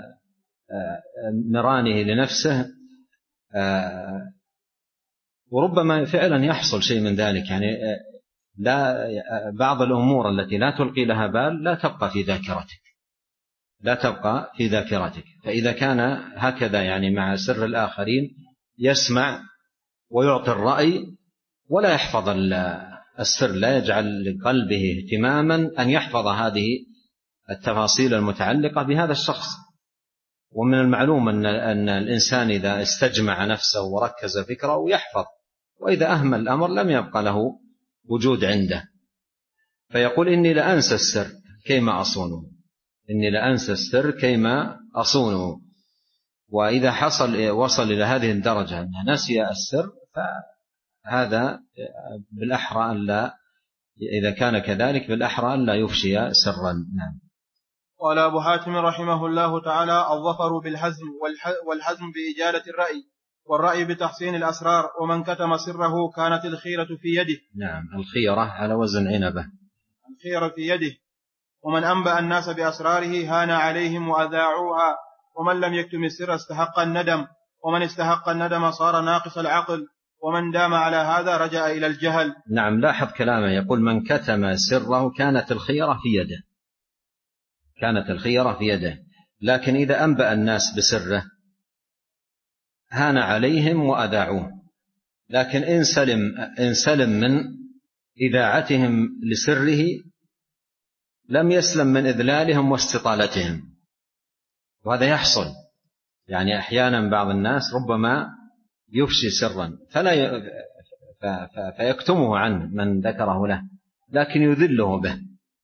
نرانه لنفسه، وربما فعلا يحصل شيء من ذلك، يعني لا بعض الأمور التي لا تلقي لها بال لا تبقى في ذاكرتك لا تبقى في ذاكرتك فإذا كان هكذا يعني مع سر الآخرين يسمع ويعطي الرأي ولا يحفظ السر، لا يجعل لقلبه اهتماما أن يحفظ هذه التفاصيل المتعلقة بهذا الشخص. ومن المعلوم أن, أن الإنسان إذا استجمع نفسه وركز فكره يحفظ، وإذا أهمل الأمر لم يبقى له وجود عنده. فيقول إني لأنسى السر كيما أصونه، إني لأنسى السر كيما أصونه. وإذا حصل وصل إلى هذه الدرجة أنه نسي السر فهذا بالأحرى أن لا، إذا كان كذلك بالأحرى أن لا يفشي سرا. نعم. قال أبو حاتم رحمه الله تعالى: الظفر بالحزم، والحزم بإجالة الرأي، والرأي بتحسين الأسرار، ومن كتم سره كانت الخيرة في يده. نعم، الخيرة على وزن عنبة، الخيرة في يده. ومن أنبأ الناس بأسراره هان عليهم وأذاعوها، ومن لم يكتم السر استحق الندم، ومن استحق الندم صار ناقص العقل، ومن دام على هذا رجع إلى الجهل. نعم، لاحظ كلامه، يقول من كتم سره كانت الخيرة في يده، كانت الخيرة في يده. لكن إذا أنبأ الناس بسره هان عليهم وأذاعوه. لكن إن سلم, إن سلم من إذاعتهم لسره لم يسلم من إذلالهم واستطالتهم، وهذا يحصل. يعني أحيانا بعض الناس ربما يفشي سرا فلا ي... ف... ف... فيكتمه عنه من ذكره له، لكن يذله به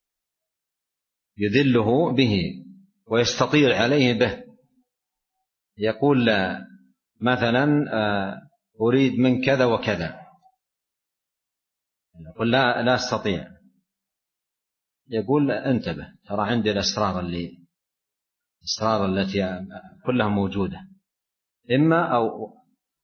يذله به ويستطيع عليه به. يقول مثلا أريد من كذا وكذا، يقول لا لا أستطيع، يقول انتبه ترى عندي الأسرار اللي الأسرار التي كلها موجودة، إما أو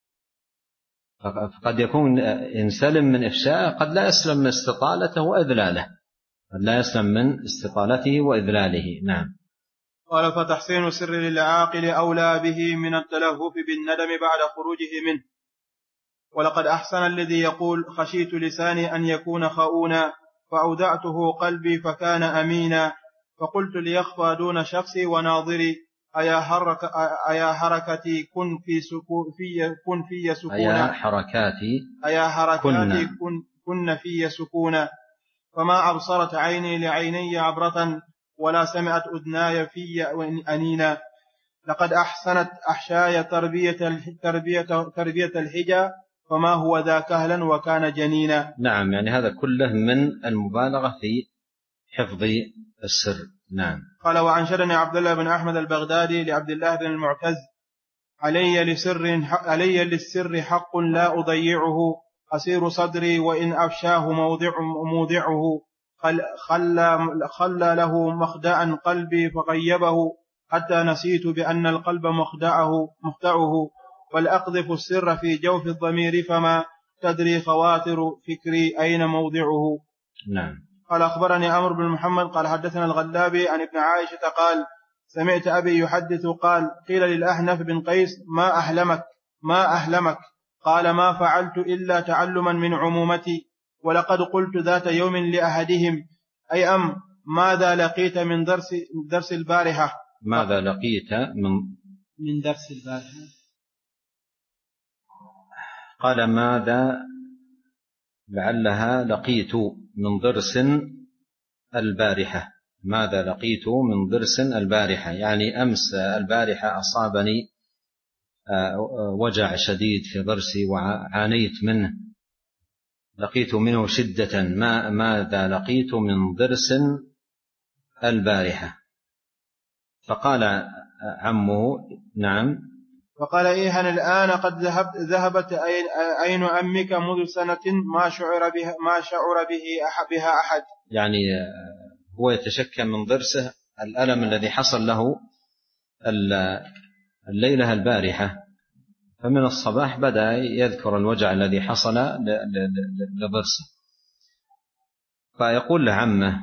قد يكون إن سلم من إفشاء قد لا يسلم من استطالته وإذلاله، قد لا يسلم من استطالته وإذلاله. نعم. قال: فتحسين السر للعاقل أولى به من التلهف بالندم بعد خروجه منه. ولقد أحسن الذي يقول: خشيت لساني أن يكون خؤونا فأودعته قلبي فكان أمينا، فقلت ليخفى دون شخصي وناظري أيا, حرك أيا حركتي كن في, سكو في, كن في سكونا أيا حركاتي, أيا حركاتي كن, كن في سكونا، فما أبصرت عيني لعيني عبرة ولا سمعت أذناي في أنينا. لقد أحسنت أحشاي تربية, تربية, تربية الحجة فما هو ذا كهلا وكان جنينا. نعم، يعني هذا كله من المبالغة في حفظ السر. نعم. قال: وأنشدني عبد الله بن أحمد البغدادي لعبد الله بن المعتز: علي لسر علي للسر حق لا أضيعه، أسير صدري وإن أفشاه موضع موضعه، خلى خلى له مخدعا قلبي فغيبه، حتى نسيت بأن القلب مخدعه مخدعه، والأقذف السر في جوف الضمير فما تدري خواتر فكري أين موضعه. نعم. قال: أخبرني عمرو بن محمد قال حدثنا الغلابي عن ابن عائشة قال: سمعت أبي يحدث قال: قيل للأحنف بن قيس: ما أحلمك ما أحلمك قال: ما فعلت إلا تعلما من عمومتي، ولقد قلت ذات يوم لأحدهم: أي أم ماذا لقيت من درس, درس البارحة؟ ماذا لقيت من من درس البارحة؟ قال: ماذا لعلها لقيت من درس البارحة. ماذا لقيت من درس البارحة، يعني أمس البارحة أصابني وجع شديد في ضرسي وعانيت منه، لقيت منه شدة. ما ماذا لقيت من ضرس البارحة. فقال عمه: نعم. فقال: إيهن الآن قد ذهبت ذهبت عين أمك منذ سنة ما شعر بها ما شعر به أحد بها أحد. يعني هو يتشكى من ضرسه الألم الذي حصل له الليلة البارحة، فمن الصباح بدأ يذكر الوجع الذي حصل لضرسه. فيقول لعمه: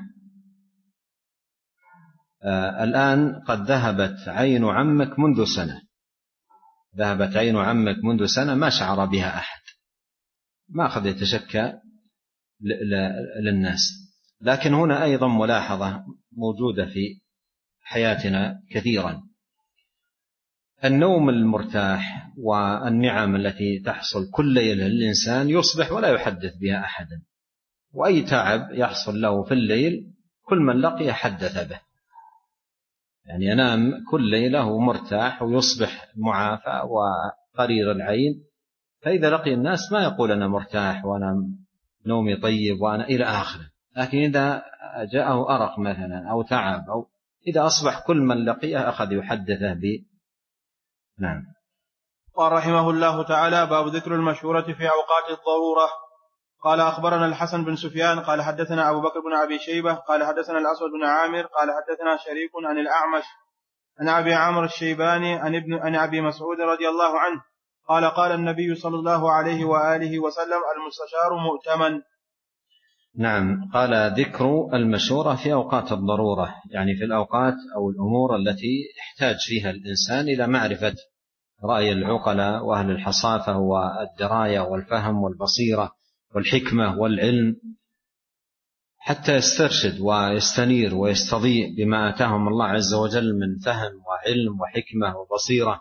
الآن قد ذهبت عين عمك منذ سنة، ذهبت عين عمك منذ سنة ما شعر بها أحد. ما أخذ يتشكى للناس. لكن هنا أيضا ملاحظة موجودة في حياتنا كثيرا: النوم المرتاح والنعم التي تحصل كل ليلة للإنسان يصبح ولا يحدث بها أحدا، وأي تعب يحصل له في الليل كل من لقي حدث به، يعني ينام كل ليلة ومرتاح ويصبح معافى وقرير العين، فإذا لقي الناس ما يقول أنا مرتاح وأنا نومي طيب وأنا إلى آخره. لكن إذا جاءه أرق مثلا أو تعب أو إذا أصبح كل من لقيه أخذ يحدثه به. نعم. قال رحمه الله تعالى: باب ذكر المشورة في أوقات الضرورة. قال أخبرنا الحسن بن سفيان قال حدثنا أبو بكر بن أبي شيبة قال حدثنا الأسود بن عامر قال حدثنا شريك عن الأعمش عن أبي عمرو الشيباني عن ابن عن أبي مسعود رضي الله عنه قال قال النبي صلى الله عليه وآله وسلم: المستشار مؤتمن. نعم. قال ذكر المشورة في أوقات الضرورة، يعني في الأوقات أو الأمور التي يحتاج فيها الإنسان إلى معرفة رأي العقلاء وأهل الحصافة والدراية والفهم والبصيرة والحكمة والعلم، حتى يسترشد ويستنير ويستضيء بما آتاهم الله عز وجل من فهم وعلم وحكمة وبصيرة.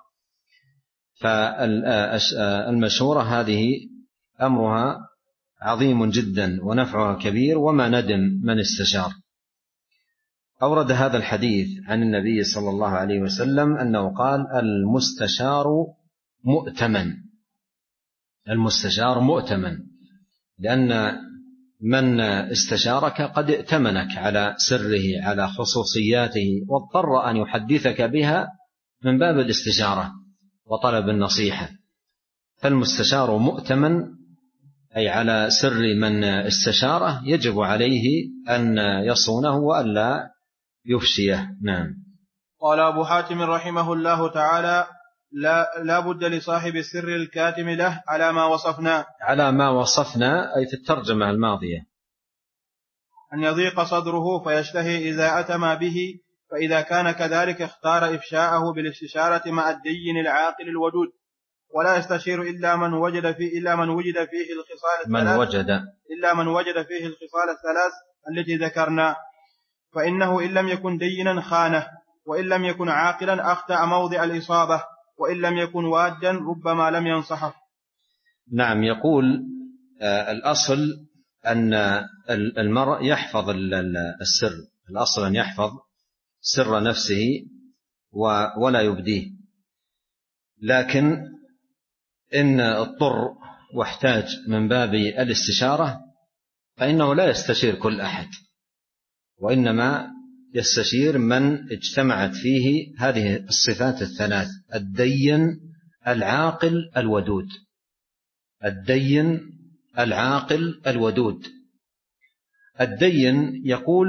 فالمشورة هذه أمرها عظيم جدا ونفعها كبير، وما ندم من استشار. أورد هذا الحديث عن النبي صلى الله عليه وسلم أنه قال: المستشار مؤتمن. المستشار مؤتمن لأن من استشارك قد ائتمنك على سره على خصوصياته، واضطر أن يحدثك بها من باب الاستشارة وطلب النصيحة. فالمستشار مؤتمن أي على سر من استشاره، يجب عليه أن يصونه وألا يفشيه. نعم. قال أبو حاتم رحمه الله تعالى: لا, لا بد لصاحب السر الكاتم له على ما وصفنا على ما وصفنا أي في الترجمة الماضية أن يضيق صدره فيشتهي إذا أتم به، فإذا كان كذلك اختار إفشاءه بالاستشارة مع الدين العاقل الودود، ولا يستشير إلا من وجد فيه إلا من وجد فيه الخصال من الثلاث وجد إلا من وجد فيه الخصال الثلاث التي ذكرنا، فإنه إن لم يكن دينا خانه، وإن لم يكن عاقلا أخطأ موضع الإصابة، وإن لم يكن وادا ربما لم ينصحه. نعم. يقول آه الأصل أن المرء يحفظ السر، الأصل أن يحفظ سر نفسه ولا يبديه، لكن إن اضطر واحتاج من باب الاستشارة فإنه لا يستشير كل أحد، وإنما يستشير من اجتمعت فيه هذه الصفات الثلاث: الدين العاقل الودود. الدين العاقل الودود. الدين يقول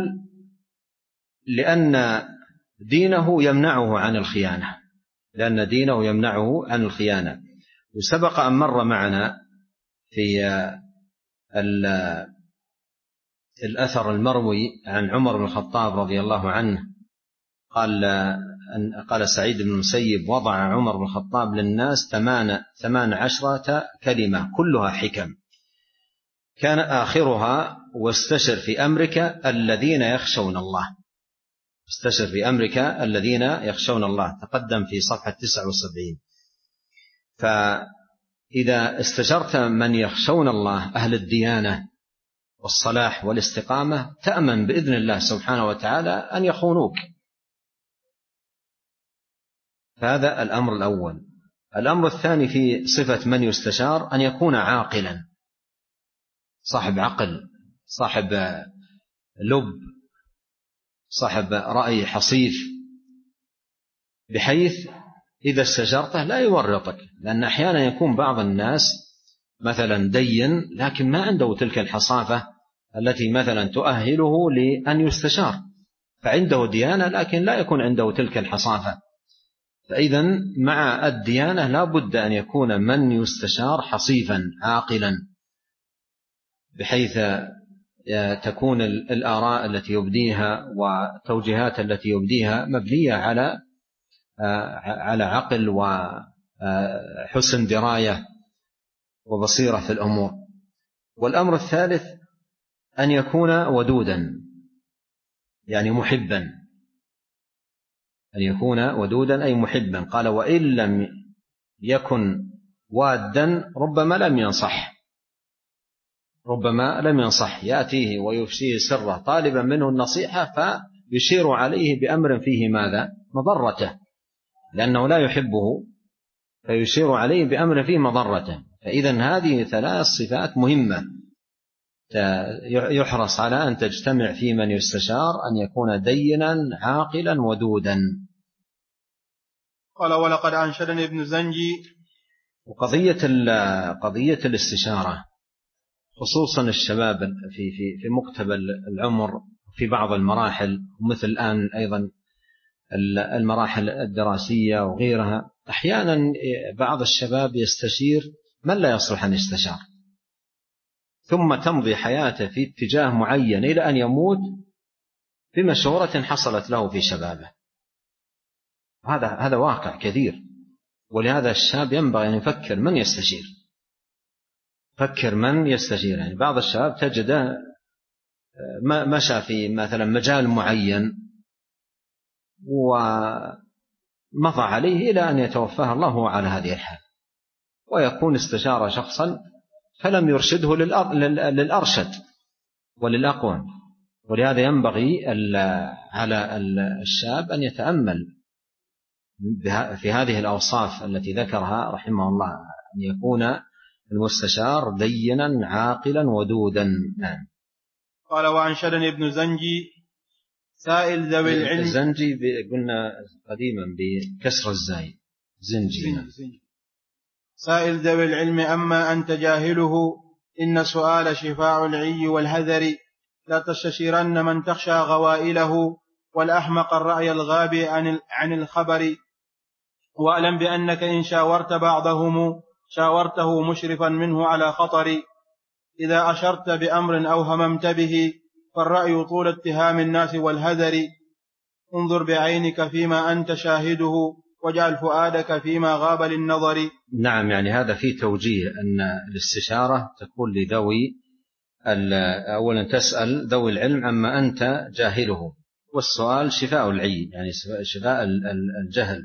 لأن دينه يمنعه عن الخيانة، لأن دينه يمنعه عن الخيانة. وسبق أن مر معنا في الأثر المروي عن عمر بن الخطاب رضي الله عنه قال قال سعيد بن المسيب: وضع عمر بن الخطاب للناس ثمان, ثمان عشرة كلمة كلها حكم، كان آخرها: واستشر في أمرك الذين يخشون الله. استشر في أمرك الذين يخشون الله، تقدم في صفحة تسعة وسبعين. فإذا استشرت من يخشون الله أهل الديانة والصلاح والاستقامة تأمن بإذن الله سبحانه وتعالى أن يخونوك. فهذا الأمر الأول. الأمر الثاني في صفة من يستشار أن يكون عاقلا، صاحب عقل، صاحب لب، صاحب رأي حصيف، بحيث إذا استشرته لا يورطك. لأن أحيانا يكون بعض الناس مثلا دين لكن ما عنده تلك الحصافة التي مثلا تؤهله لأن يستشار، فعنده ديانة لكن لا يكون عنده تلك الحصافة. فإذا مع الديانة لا بد أن يكون من يستشار حصيفا عاقلا، بحيث تكون الآراء التي يبديها وتوجيهات التي يبديها مبنية على على عقل وحسن دراية وبصيرة في الأمور. والأمر الثالث أن يكون ودودا يعني محبا، أن يكون ودودا أي محبا. قال وإن لم يكن وادا ربما لم ينصح، ربما لم ينصح، يأتيه ويفشيه سره طالبا منه النصيحة فيشير عليه بأمر فيه ماذا؟ مضرته، لأنه لا يحبه فيشير عليه بأمر فيه مضرته. فإذن هذه ثلاث صفات مهمة يحرص على أن تجتمع في من يستشار، أن يكون دينا عاقلا ودودا. قال ولقد أنشدني ابن زنجي. وقضية قضية الاستشارة خصوصا الشباب في في في مقتبل العمر في بعض المراحل، مثل الآن أيضا المراحل الدراسية وغيرها، أحيانا بعض الشباب يستشير من لا يصلح أن يستشار، ثم تمضي حياته في اتجاه معين إلى أن يموت بمشورة حصلت له في شبابه. هذا هذا واقع كثير. ولهذا الشاب ينبغي أن يفكر من يستشير، فكر من يستشير. يعني بعض الشباب تجده مشى في مثلا مجال معين ومضى عليه إلى أن يتوفاه الله على هذه الحال، ويكون استشار شخصا فلم يرشده للأرشد وللأقوم. ولهذا ينبغي على الشاب أن يتأمل في هذه الأوصاف التي ذكرها رحمه الله، أن يكون المستشار دينا عاقلا ودودا. نعم. قال وأنشدني ابن زنجي سائل ذوي العلم. الزنجي قلنا قديما بكسر الزاي زنجي. زنجي. زنجي. سائل ذوي العلم أما أنت جاهله، إن سؤال شفاع العي والهذر، لا تستشيرن من تخشى غوائله، والأحمق الرأي الغابي عن الخبر، وأعلم بأنك إن شاورت بعضهم شاورته مشرفا منه على خطر، إذا أشرت بأمر أو هممت به فالرأي طول اتهام الناس والهذر، انظر بعينك فيما أنت شاهده، واجعل فؤادك فيما غاب للنظر. نعم، يعني هذا فيه توجيه أن الاستشارة تكون لذوي، أولا تسأل ذوي العلم عما أنت جاهله، والسؤال شفاء العي يعني شفاء الجهل.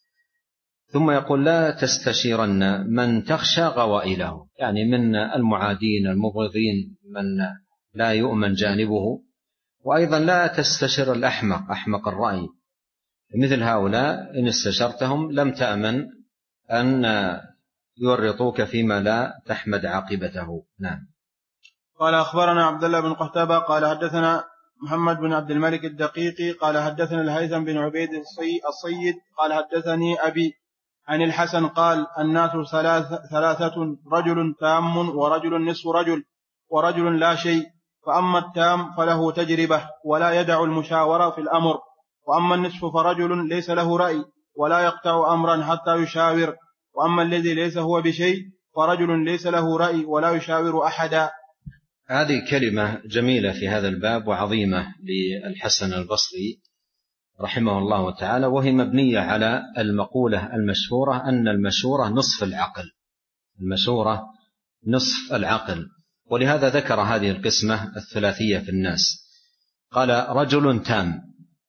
ثم يقول لا تستشيرن من تخشى غوائله، يعني من المعادين المبغضين من لا يؤمن جانبه. وأيضا لا تستشر الأحمق أحمق الرأي، مثل هؤلاء إن استشرتهم لم تأمن أن يورطوك فيما لا تحمد عاقبته. نعم. قال أخبرنا عبد الله بن قتيبة قال حدثنا محمد بن عبد الملك الدقيقي قال حدثنا الهيثم بن عبيد الصيد قال حدثني أبي عن الحسن قال الناس ثلاثة، رجل تام ورجل نصف رجل ورجل لا شيء، فأما التام فله تجربة ولا يدع المشاورة في الأمر، وأما النصف فرجل ليس له رأي ولا يقطع أمرا حتى يشاور، وأما الذي ليس هو بشيء فرجل ليس له رأي ولا يشاور أحدا. هذه كلمة جميلة في هذا الباب وعظيمة للحسن البصري رحمه الله تعالى، وهي مبنية على المقولة المشهورة أن المشورة نصف العقل، المشورة نصف العقل. ولهذا ذكر هذه القسمة الثلاثية في الناس، قال رجل تام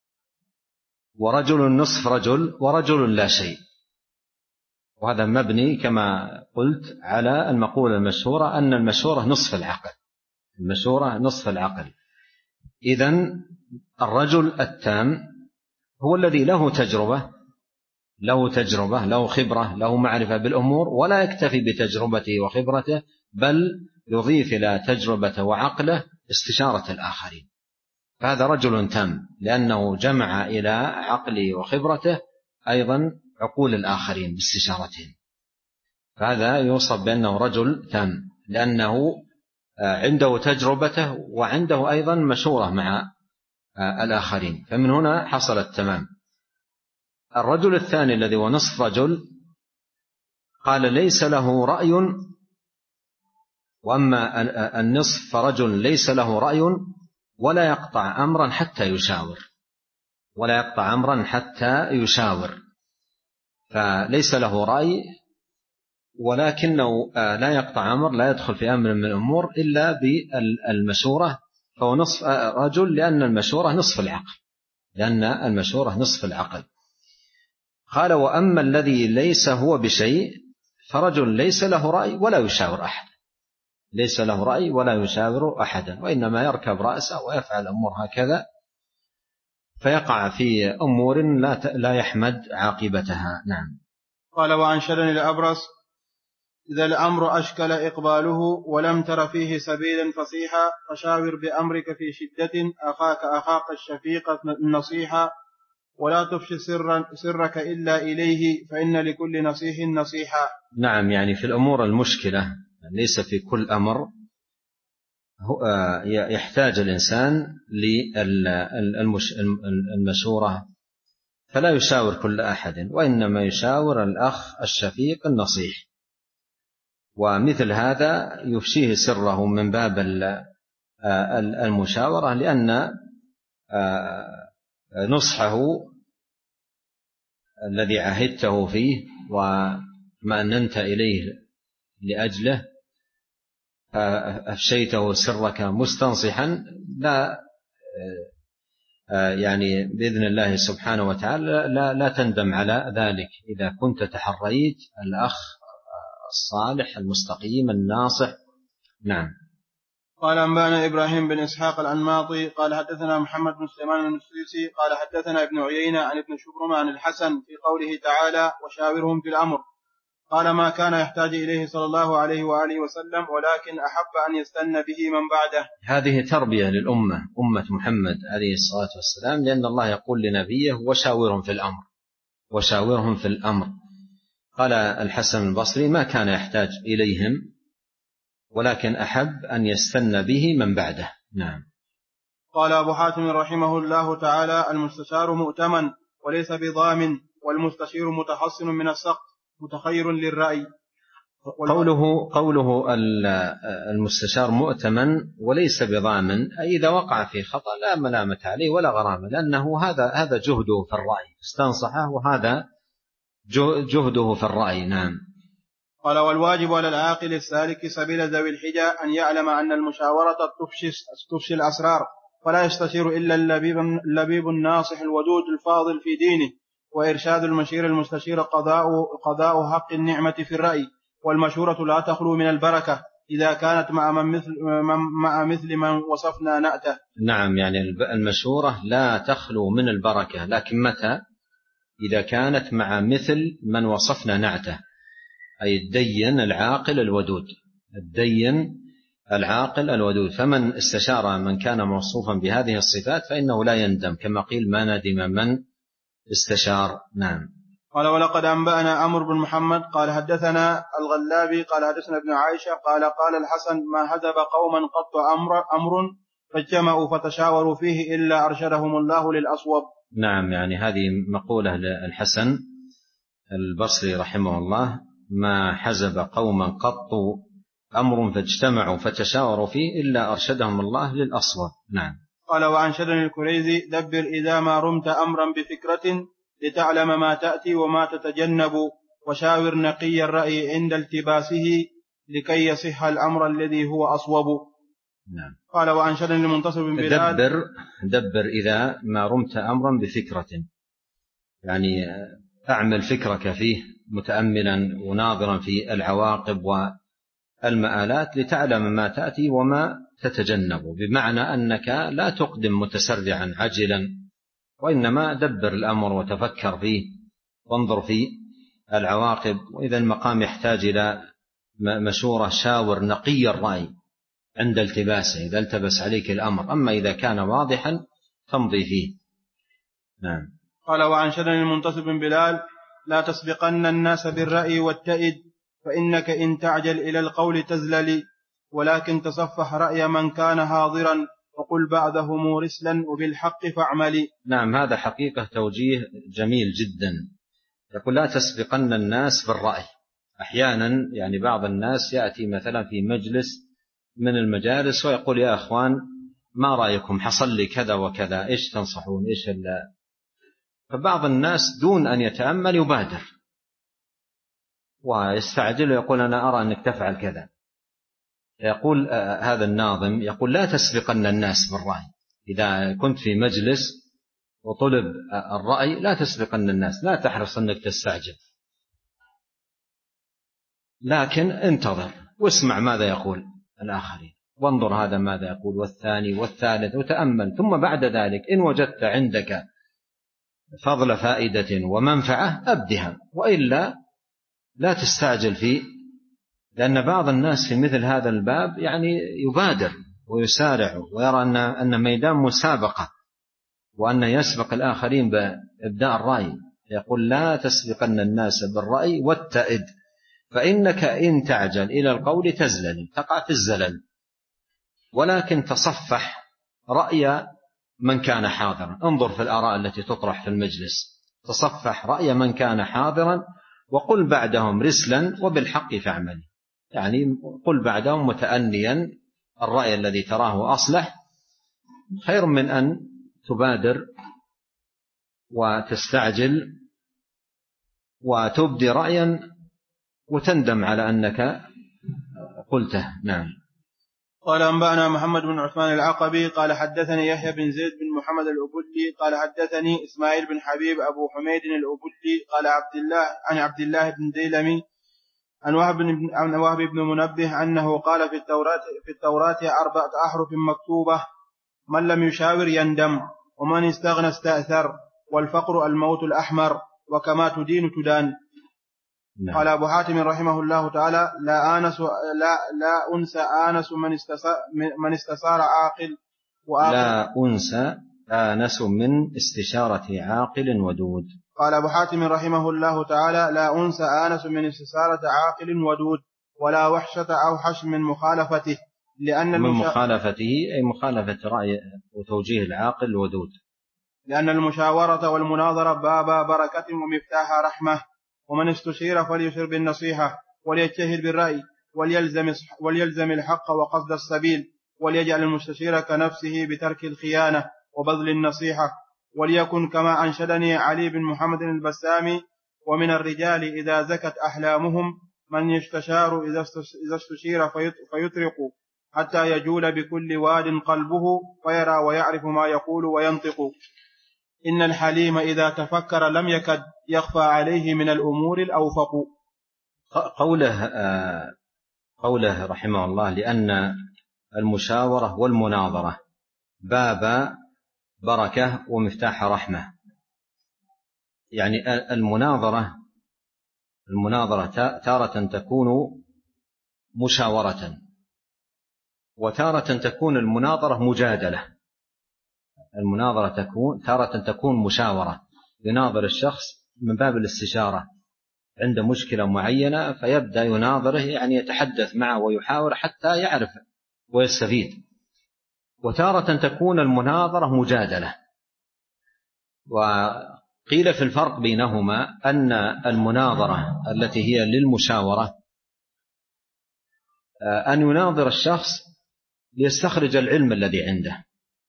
ورجل نصف رجل ورجل لا شيء، وهذا مبني كما قلت على المقولة المشهورة أن المشورة نصف العقل، المشورة نصف العقل. إذن الرجل التام هو الذي له تجربة له تجربة له خبرة له معرفة بالأمور، ولا يكتفي بتجربته وخبرته بل يضيف إلى تجربته وعقله استشارة الآخرين، فهذا رجل تام لأنه جمع إلى عقله وخبرته أيضا عقول الآخرين باستشارتهم، فهذا يوصف بأنه رجل تام لأنه عنده تجربته وعنده أيضا مشورة مع الآخرين، فمن هنا حصل التمام. الرجل الثاني الذي هو نصف رجل قال ليس له رأي، وأما النصف فرجل ليس له رأي ولا يقطع أمرا حتى يشاور، ولا يقطع أمرا حتى يشاور، فليس له رأي ولكنه لا يقطع أمر، لا يدخل في أمر من الأمور إلا بالمشورة فهو نصف رجل لأن المشورة نصف العقل لأن المشورة نصف العقل. قال وأما الذي ليس هو بشيء فرجل ليس له رأي ولا يشاور أحد ليس له رأي ولا يشاور أحدا وإنما يركب رأسه ويفعل أمور هكذا فيقع في أمور لا لا يحمد عاقبتها. نعم. قال وعن شلل الأبرص إذا الأمر أشكل إقباله ولم تر فيه سبيلا فصيحا فشاور بأمرك في شدة أخاك أخاك الشفيق النصيحة ولا تفشي سرا سرك إلا إليه فإن لكل نصيح نصيحة. نعم، يعني في الأمور المشكلة ليس في كل أمر يحتاج الإنسان للمشورة فلا يشاور كل أحد وإنما يشاور الأخ الشفيق النصيح ومثل هذا يفشيه سره من باب المشاورة لأن نصحه الذي عهدته فيه وما أننت إليه لأجله أفشيته سرك مستنصحا لا يعني بإذن الله سبحانه وتعالى لا, لا تندم على ذلك إذا كنت تحريت الأخ الصالح المستقيم الناصح. نعم. قال أنبانا إبراهيم بن إسحاق الأنماطي قال حدثنا محمد بن سليمان النسوسي قال حدثنا ابن عيينة عن ابن شبرمة عن الحسن في قوله تعالى وشاورهم في الأمر قال ما كان يحتاج إليه صلى الله عليه وآله وسلم ولكن أحب أن يستن به من بعده. هذه تربية للأمة أمة محمد عليه الصلاة والسلام لأن الله يقول لنبيه وشاورهم في الأمر وشاورهم في الأمر. قال الحسن البصري ما كان يحتاج إليهم ولكن أحب أن يستن به من بعده. نعم. قال أبو حاتم رحمه الله تعالى المستشار مؤتمن وليس بضامن والمستشير متحصن من السقط متخير للرأي. قوله, قوله المستشار مؤتمن وليس بضامن أي إذا وقع في خطأ لا ملامة عليه ولا غرامة لأنه هذا هذا جهده في الرأي استنصحه وهذا جهده في الرأي. نعم. قال والواجب على العاقل السالك سبيل ذوي الحجة أن يعلم أن المشاورة تفشي الأسرار فلا يستشير إلا اللبيب الناصح الودود الفاضل في دينه وإرشاد المشير المستشير قضاء, قضاء حق النعمة في الرأي والمشورة لا تخلو من البركة إذا كانت مع من مثل, مع مثل من وصفنا نأته. نعم، يعني المشورة لا تخلو من البركة لكن متى إذا كانت مع مثل من وصفنا نعته أي الدين العاقل الودود الدين العاقل الودود فمن استشار من كان موصوفا بهذه الصفات فإنه لا يندم كما قيل ما ندم من استشار. نعم. قال ولقد أنبأنا عمرو بن محمد قال حدثنا الغلابي قال حدثنا ابن عائشة قال قال الحسن ما هدب قوما قط أمر, أمر فاجتمعوا فتشاوروا فيه إلا أرشدهم الله للأصوب. نعم، يعني هذه مقولة للحسن البصري رحمه الله ما حزب قوما قط أمر فاجتمعوا فتشاوروا فيه إلا أرشدهم الله للأصوب. نعم. قال وعن شدن الكريزي دبر إذا ما رمت أمرا بفكرة لتعلم ما تأتي وما تتجنب وشاور نقي الرأي عند التباسه لكي يصح الأمر الذي هو أصوب. نعم. قال وعن شدن المنتصر بن بلال دبر, دبر إذا ما رمت أمرا بفكرة يعني أعمل فكرك فيه متأملا وناظرا في العواقب والمآلات لتعلم ما تأتي وما تتجنب بمعنى أنك لا تقدم متسرعا عجلا وإنما دبر الأمر وتفكر فيه وانظر في العواقب وإذا المقام يحتاج إلى مشورة شاور نقي الرأي عند التباسه إذا التبس عليك الأمر أما إذا كان واضحا تمضي فيه. نعم. قال وعن شدن المنتصر بن بلال لا تسبقن الناس بالرأي والتئد فإنك إن تعجل إلى القول تزلل ولكن تصفح رأي من كان حاضرا وقل بعدهم رسلا وبالحق فاعملي. نعم، هذا حقيقة توجيه جميل جدا. يقول لا تسبقن الناس بالرأي. أحيانا يعني بعض الناس يأتي مثلا في مجلس من المجالس ويقول يا أخوان ما رأيكم حصل لي كذا وكذا إيش تنصحون إيش ال... فبعض الناس دون أن يتأمل يبادر ويستعجل ويقول أنا أرى أنك تفعل كذا يقول هذا الناظم يقول لا تسبقن الناس بالرأي. إذا كنت في مجلس وطلب الرأي لا تسبقن الناس، لا تحرص أنك تستعجل، لكن انتظر واسمع ماذا يقول الآخرين، وانظر هذا ماذا يقول والثاني والثالث وتأمل، ثم بعد ذلك إن وجدت عندك فضل فائدة ومنفعة أبدها، وإلا لا تستعجل فيه، لأن بعض الناس في مثل هذا الباب يعني يبادر ويسارع ويرى أن أن ميدان مسابقة وأن يسبق الآخرين بإبداء الرأي. يقول لا تسبقن الناس بالرأي واتئد، فإنك إن تعجل إلى القول تزلل، تقع في الزلل، ولكن تصفح رأي من كان حاضرا. انظر في الآراء التي تطرح في المجلس، تصفح رأي من كان حاضرا وقل بعدهم رسلا وبالحق فاعمل، يعني قل بعدهم متأنيا الرأي الذي تراه أصلح، خير من أن تبادر وتستعجل وتبدي رأيا وتندم على أنك قلته. نعم. قال أنبأنا محمد بن عثمان العقبي قال حدثني يحيى بن زيد بن محمد الأبلي قال حدثني إسماعيل بن حبيب أبو حميد الأبلي قال عبد الله عن عبد الله بن ديلمي عن وهب بن عن وهب بن منبه أنه قال في التوراة في التوراة أربعة أحرف مكتوبة: من لم يشاور يندم، ومن استغنى استأثر، والفقر الموت الأحمر، وكما تدين تدان. نعم. قال أبو حاتم رحمه الله تعالى: لا آنس لا لا أنسى آنس من استصار من استشار عاقل وآقل. لا أنسى آنس من استشارة عاقل ودود. قال أبو حاتم رحمه الله تعالى: لا أنسى آنس من استشارة عاقل ودود، ولا وحشة أوحش من مخالفته، لأن من مخالفته أي مخالفة رأي وتوجيه العاقل ودود، لأن المشاورة والمناظرة باب بركة ومفتاح رحمة. ومن استشير فليشر بالنصيحة، وليجتهد بالرأي، وليلزم, وليلزم الحق وقصد السبيل، وليجعل المستشير كنفسه بترك الخيانة وبذل النصيحة، وليكن كما أنشدني علي بن محمد البسامي: ومن الرجال إذا زكت أحلامهم من يستشار إذا استشير فيطرق، حتى يجول بكل واد قلبه فيرى ويعرف ما يقول وينطق. إن الحليم إذا تفكر لم يكد يخفى عليه من الأمور الأوفق. قوله, قوله رحمه الله: لأن المشاورة والمناظرة باب بركة ومفتاح رحمة، يعني المناظرة المناظرة تارة تكون مشاورة، وتارة تكون المناظرة مجادلة. المناظرة تكون تارة تكون مشاورة، يناظر الشخص من باب الاستشارة عند مشكلة معينة فيبدأ يناظره، يعني يتحدث معه ويحاور حتى يعرف ويستفيد. وتارة تكون المناظرة مجادلة. وقيل في الفرق بينهما أن المناظرة التي هي للمشاورة أن يناظر الشخص ليستخرج العلم الذي عنده،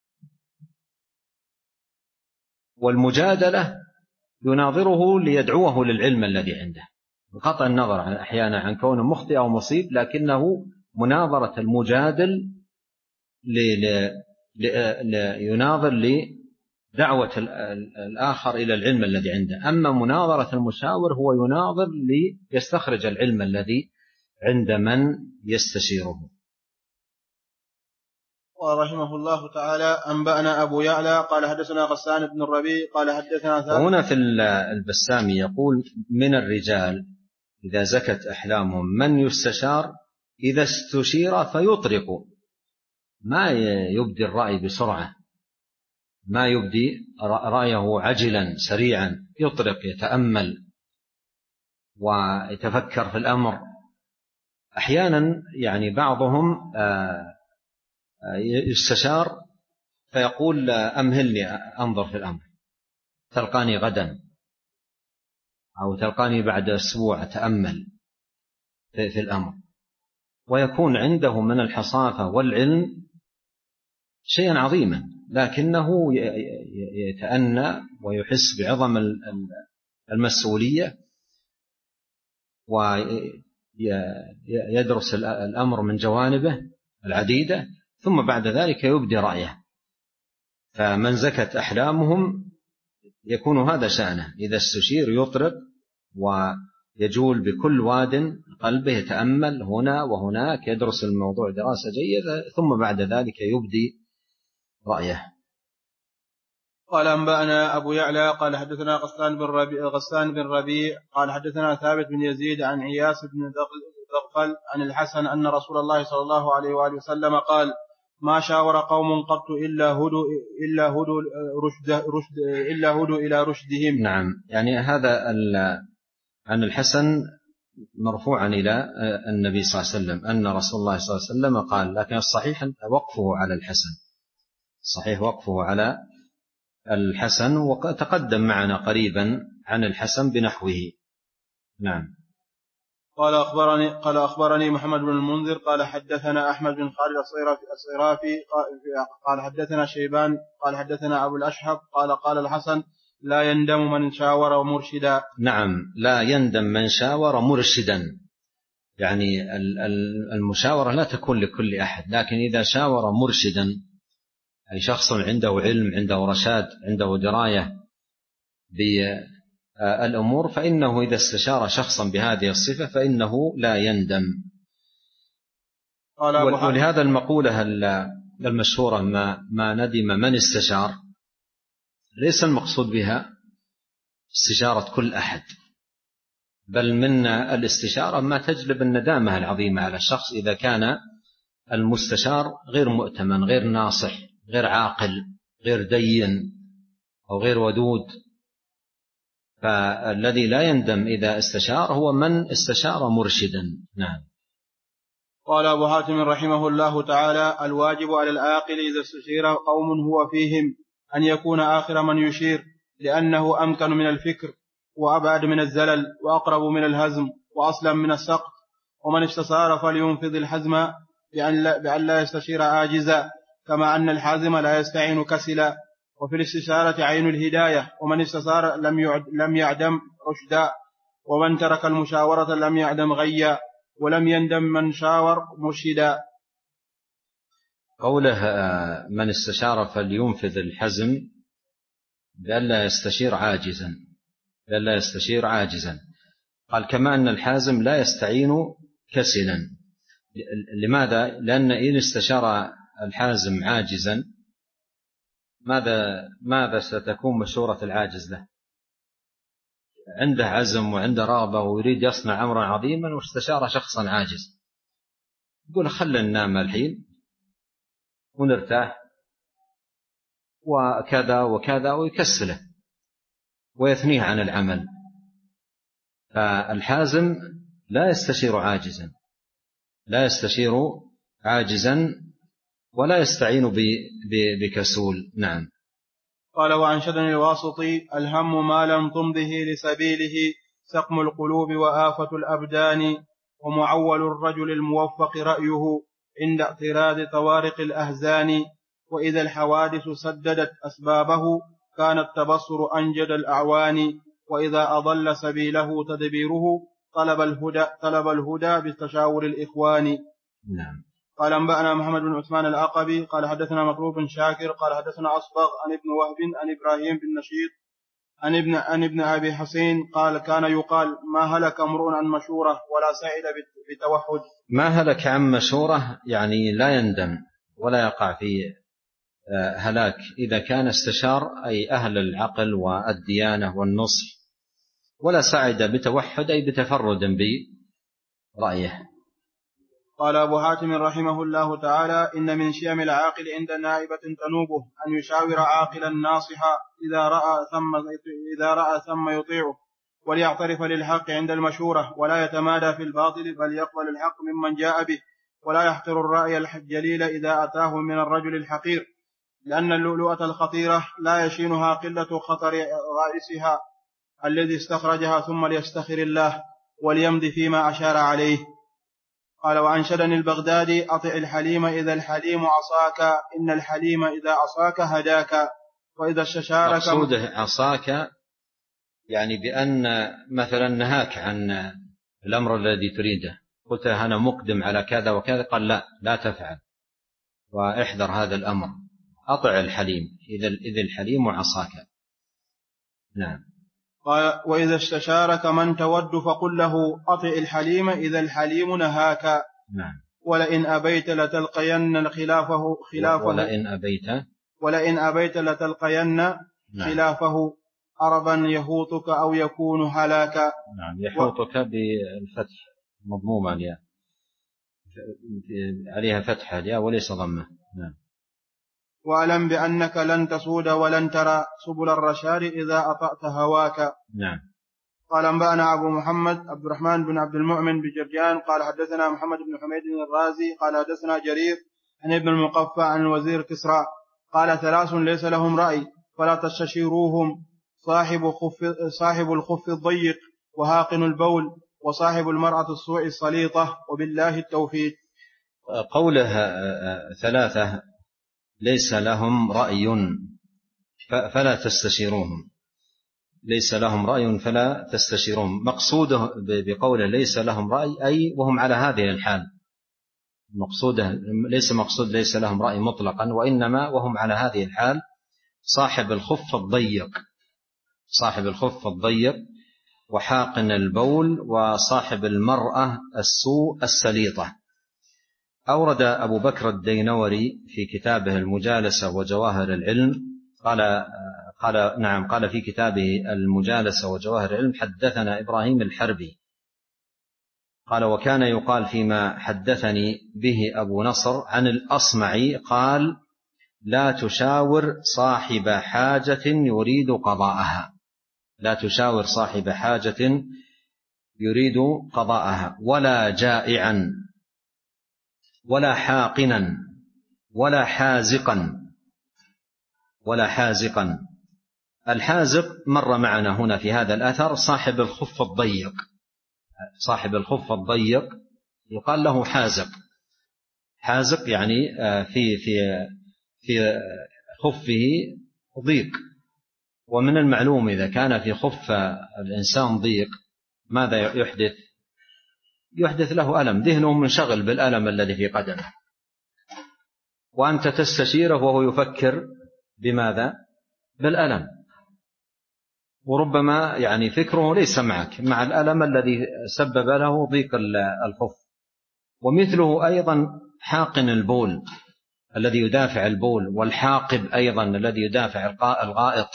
والمجادلة يناظره ليدعوه للعلم الذي عنده، بقطع النظر عن أحيانا عن كونه مخطئ أو مصيب، لكنه مناظرة المجادل يناظر لدعوة الآخر إلى العلم الذي عنده. أما مناظرة المشاور هو يناظر ليستخرج العلم الذي عند من يستشيره. ورحمه الله تعالى: أنبأنا أبو يعلى قال حدثنا غسان بن الربيع قال حدثنا ثابت. هنا في البسامي يقول: من الرجال إذا زكت أحلامهم من يستشار إذا استشير فيطرق، ما يبدي الرأي بسرعة، ما يبدي رأيه عجلا سريعا، يطرق، يتأمل ويتفكر في الأمر. أحيانا يعني بعضهم يستشار فيقول: أمهلني أنظر في الأمر، تلقاني غدا أو تلقاني بعد أسبوع أتأمل في الأمر، ويكون عنده من الحصافة والعلم شيئا عظيما، لكنه يتأنى ويحس بعظم المسؤولية يدرس الأمر من جوانبه العديدة ثم بعد ذلك يبدي رأيه. فمن زكت أحلامهم يكون هذا شأنه، إذا استشير يطرق ويجول بكل واد قلبه، يتأمل هنا وهناك، يدرس الموضوع دراسة جيدة ثم بعد ذلك يبدي رأيه. قال أنبأنا أبو يعلى قال حدثنا غسان بن ربيع, غسان بن ربيع قال حدثنا ثابت بن يزيد عن عياس بن دغفل عن الحسن أن رسول الله صلى الله عليه وآله وسلم قال: ما شاور قوم قط إلا هدوا إلا هدوا رشد رشد إلا هدوا إلى رشدهم. نعم، يعني هذا عن الحسن مرفوعا إلى النبي صلى الله عليه وسلم أن رسول الله صلى الله عليه وسلم قال، لكن الصحيح وقفه على الحسن، صحيح وقفه على الحسن، وتقدم معنا قريبا عن الحسن بنحوه. نعم. قال أخبرني قال أخبرني محمد بن المنذر قال حدثنا أحمد بن خالد الصيرافي قال حدثنا شيبان قال حدثنا أبو الأشهب قال قال الحسن: لا يندم من شاور مرشدا. نعم، لا يندم من شاور مرشدا، يعني المشاورة لا تكون لكل أحد، لكن إذا شاور مرشدا أي شخص عنده علم، عنده رشاد، عنده دراية بالأمور، فإنه إذا استشار شخصا بهذه الصفة فإنه لا يندم. ولهذا المقولة المشهورة ما, ما ندم من استشار، ليس المقصود بها استشارة كل أحد، بل من الاستشارة ما تجلب الندامة العظيمة على الشخص إذا كان المستشار غير مؤتمن، غير ناصح، غير عاقل، غير دين أو غير ودود. فالذي لا يندم إذا استشار هو من استشار مرشدا. نعم. قال أبو حاتم رحمه الله تعالى: الواجب على العاقل إذا استشير قوم هو فيهم أن يكون آخر من يشير، لأنه أمكن من الفكر وأبعد من الزلل وأقرب من الهزم وأصلا من السقط. ومن استشار فلينفذ الحزم بأن لا يستشير عاجزا، كما أن الحازم لا يستعين كسلا. وفي الاستشارة عين الهداية، ومن استشار لم يعدم رشدا، ومن ترك المشاورة لم يعدم غيا، ولم يندم من شاور مرشدا. قوله من استشار فلينفذ الحزم بأن لا يستشير عاجزا، بأن لا يستشير عاجزا، قال كما أن الحازم لا يستعين كسلا. لماذا؟ لأن إن استشار الحازم عاجزا ماذا ماذا ستكون مشورة العاجز له؟ عنده عزم وعنده رغبة ويريد يصنع أمرا عظيما واستشار شخصا عاجز، يقول خلنا ننام الحين ونرتاح وكذا وكذا، ويكسله ويثنيه عن العمل. فالحازم لا يستشير عاجزا، لا يستشير عاجزا ولا يستعين بكسول. نعم. قال: وأنشدني الواسطي: الهم ما لم تمضه لسبيله سقم القلوب وآفة الأبدان، ومعول الرجل الموفق رأيه عند اعتراض طوارق الأهزان. وإذا الحوادث سددت أسبابه كان التبصر أنجد الأعوان، وإذا أضل سبيله تدبيره طلب الهدى, طلب الهدى بالتشاور الإخوان. نعم. قال أنبأنا محمد بن عثمان العقبي قال حدثنا مطلوب بن شاكر قال حدثنا أصبغ عن ابن وهب عن إبراهيم بن نشيط عن ابن, عن ابن أبي حسين قال: كان يقال ما هلك امرؤ عن مشورة ولا سعد بتوحد. ما هلك عن مشورة يعني لا يندم ولا يقع في هلاك إذا كان استشار أي أهل العقل والديانة والنصح، ولا سعد بتوحد أي بتفرد برأيه. قال أبو حاتم رحمه الله تعالى: إن من شيم العاقل عند نائبة تنوبه أن يشاور عاقلا ناصحا إذا رأى ثم, إذا رأى ثم يطيعه، وليعترف للحق عند المشورة، ولا يتمادى في الباطل، بل يقبل الحق ممن جاء به، ولا يحتر الرأي الجليل إذا أتاه من الرجل الحقير، لأن اللؤلؤة الخطيرة لا يشينها قلة خطر غائسها الذي استخرجها، ثم ليستخر الله وليمضي فيما أشار عليه. قال: وأنشدني البغدادي: أطع الحليم إذا الحليم عصاك، إن الحليم إذا عصاك هداك، وإذا استشارك. مقصوده عصاك يعني بأن مثلا نهاك عن الأمر الذي تريده، قلت أنا مقدم على كذا وكذا، قال لا لا تفعل واحذر هذا الأمر، أطع الحليم إذ الحليم عصاك. نعم. قال وإذا استشارك من تود فقل له أطع الحليم إذا الحليم نهاك. نعم. ولئن أبيت لتلقين خلافه خلافه ولئن أبيت ولئن أبيت لتلقين نعم. خلافه أربا يهوطك أو يكون هلاكا. نعم. يحوطك بالفتح مضموما الياء عليها فتحة الياء وليس ضمة. نعم. واعلم بأنك لن تسود ولن ترى سبل الرشاد إذا أطأت هواك. نعم. قال أنبأنا أبو محمد عبد الرحمن بن عبد المؤمن بجرجان قال حدثنا محمد بن حميد الرازي قال حدثنا جرير عن ابن المقفى عن وزير كسرى قال ثلاث ليس لهم رأي فلا تستشيروهم صاحب, خف صاحب الخف الضيق وهاقن البول وصاحب المرأة السوء الصليطة وبالله التوفيق. قوله ثلاثة ليس لهم رأي فلا تستشيروهم، ليس لهم رأي فلا تستشيروهم، مقصوده بقوله ليس لهم رأي أي وهم على هذه الحال، مقصوده ليس مقصود ليس لهم رأي مطلقا، وإنما وهم على هذه الحال صاحب الخف الضيق، صاحب الخف الضيق وحاقن البول وصاحب المرأة السوء السليطة. أورد أبو بكر الدينوري في كتابه المجالسة وجواهر العلم قال قال نعم قال في كتابه المجالسة وجواهر العلم حدثنا إبراهيم الحربي قال وكان يقال فيما حدثني به أبو نصر عن الأصمعي قال لا تشاور صاحب حاجة يريد قضاءها، لا تشاور صاحب حاجة يريد قضاءها ولا جائعا ولا حاقنا ولا حازقا ولا حازقا. الحازق مر معنا هنا في هذا الأثر صاحب الخف الضيق، صاحب الخف الضيق يقال له حازق، حازق يعني في في في خفه ضيق، ومن المعلوم إذا كان في خف الإنسان ضيق ماذا يحدث؟ يحدث له ألم، ذهنه منشغل بالألم الذي في قدمه، وأنت تستشيره وهو يفكر بماذا؟ بالألم، وربما يعني فكره ليس معك مع الألم الذي سبب له ضيق الخف. ومثله أيضا حاقن البول الذي يدافع البول، والحاقب أيضا الذي يدافع الغائط.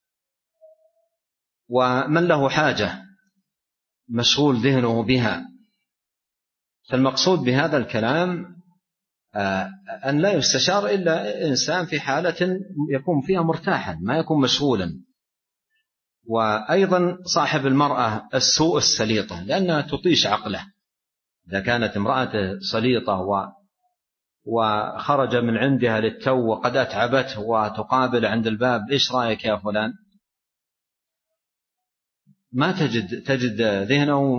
ومن له حاجة مشغول ذهنه بها. فالمقصود بهذا الكلام أن لا يستشار إلا إنسان في حالة يكون فيها مرتاحا ما يكون مشغولا. وأيضا صاحب المرأة السوء السليطة لأنها تطيش عقله، إذا كانت امرأة سليطة وخرج من عندها للتو وقد أتعبته وتقابل عند الباب إيش رأيك يا فلان، ما تجد تجد ذهنه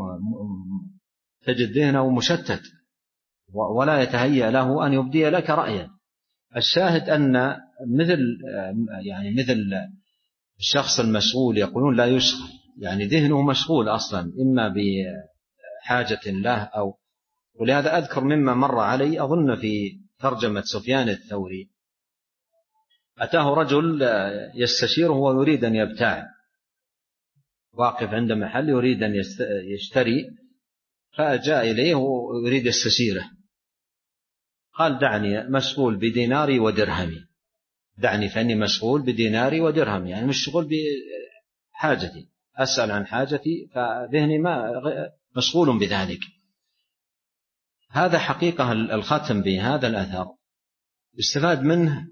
تجد ذهنه مشتت ولا يتهيأ له أن يبدي لك رأيا. الشاهد أن مثل يعني مثل الشخص المشغول يقولون لا يشغل، يعني ذهنه مشغول أصلا إما بحاجة له أو. ولهذا أذكر مما مر علي أظن في ترجمة سفيان الثوري، أتاه رجل يستشيره ويريد أن يبتاع، واقف عند محل يريد أن يشتري، فجاء إليه ويريد يستشيره، قال دعني مشغول بديناري ودرهمي، دعني فإني مشغول بديناري ودرهمي، يعني مشغول بحاجتي، أسأل عن حاجتي فذهني ما مشغول بذلك. هذا حقيقة الختم بهذا الأثر استفاد منه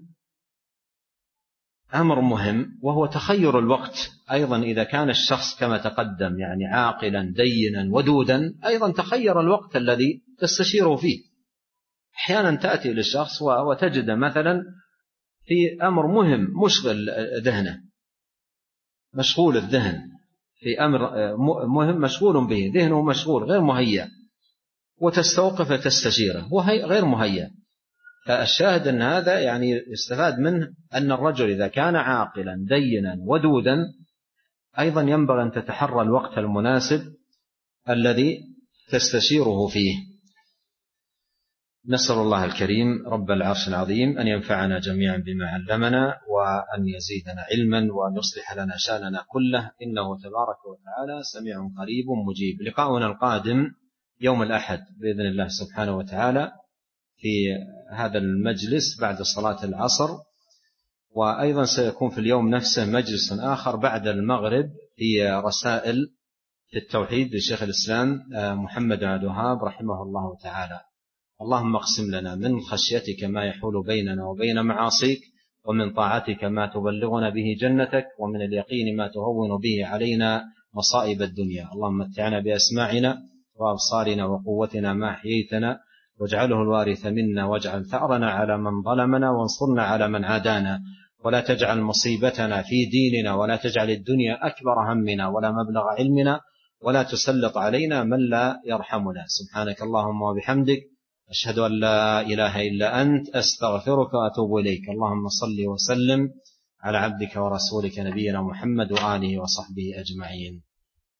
أمر مهم، وهو تخير الوقت. أيضا إذا كان الشخص كما تقدم يعني عاقلا دينا ودودا، أيضا تخير الوقت الذي تستشيره فيه. أحيانا تأتي للشخص وتجد مثلا في أمر مهم مشغل ذهنه، مشغول الذهن في أمر مهم مشغول به، ذهنه مشغول غير مهيأ، وتستوقف تستشيره وهي غير مهيأ. فالشاهد أن هذا يعني استفاد منه أن الرجل إذا كان عاقلا دينا ودودا أيضا ينبغي أن تتحرى الوقت المناسب الذي تستشيره فيه. نسأل الله الكريم رب العرش العظيم أن ينفعنا جميعا بما علمنا، وأن يزيدنا علما، وأن يصلح لنا شأننا كله، إنه تبارك وتعالى سميع قريب مجيب. لقاؤنا القادم يوم الأحد بإذن الله سبحانه وتعالى في هذا المجلس بعد صلاة العصر، وأيضا سيكون في اليوم نفسه مجلس آخر بعد المغرب في رسائل في التوحيد لشيخ الإسلام محمد عبد الوهاب رحمه الله تعالى. اللهم اقسم لنا من خشيتك ما يحول بيننا وبين معاصيك، ومن طاعتك ما تبلغنا به جنتك، ومن اليقين ما تهون به علينا مصائب الدنيا. اللهم متعنا بأسماعنا وأبصارنا وقوتنا ما أحييتنا، واجعله الوارث منا، واجعل ثأرنا على من ظلمنا، وانصرنا على من عادانا، ولا تجعل مصيبتنا في ديننا، ولا تجعل الدنيا أكبر همنا ولا مبلغ علمنا، ولا تسلط علينا من لا يرحمنا. سبحانك اللهم وبحمدك، أشهد أن لا إله إلا أنت، أستغفرك وأتوب إليك. اللهم صل وسلم على عبدك ورسولك نبينا محمد وآله وصحبه أجمعين.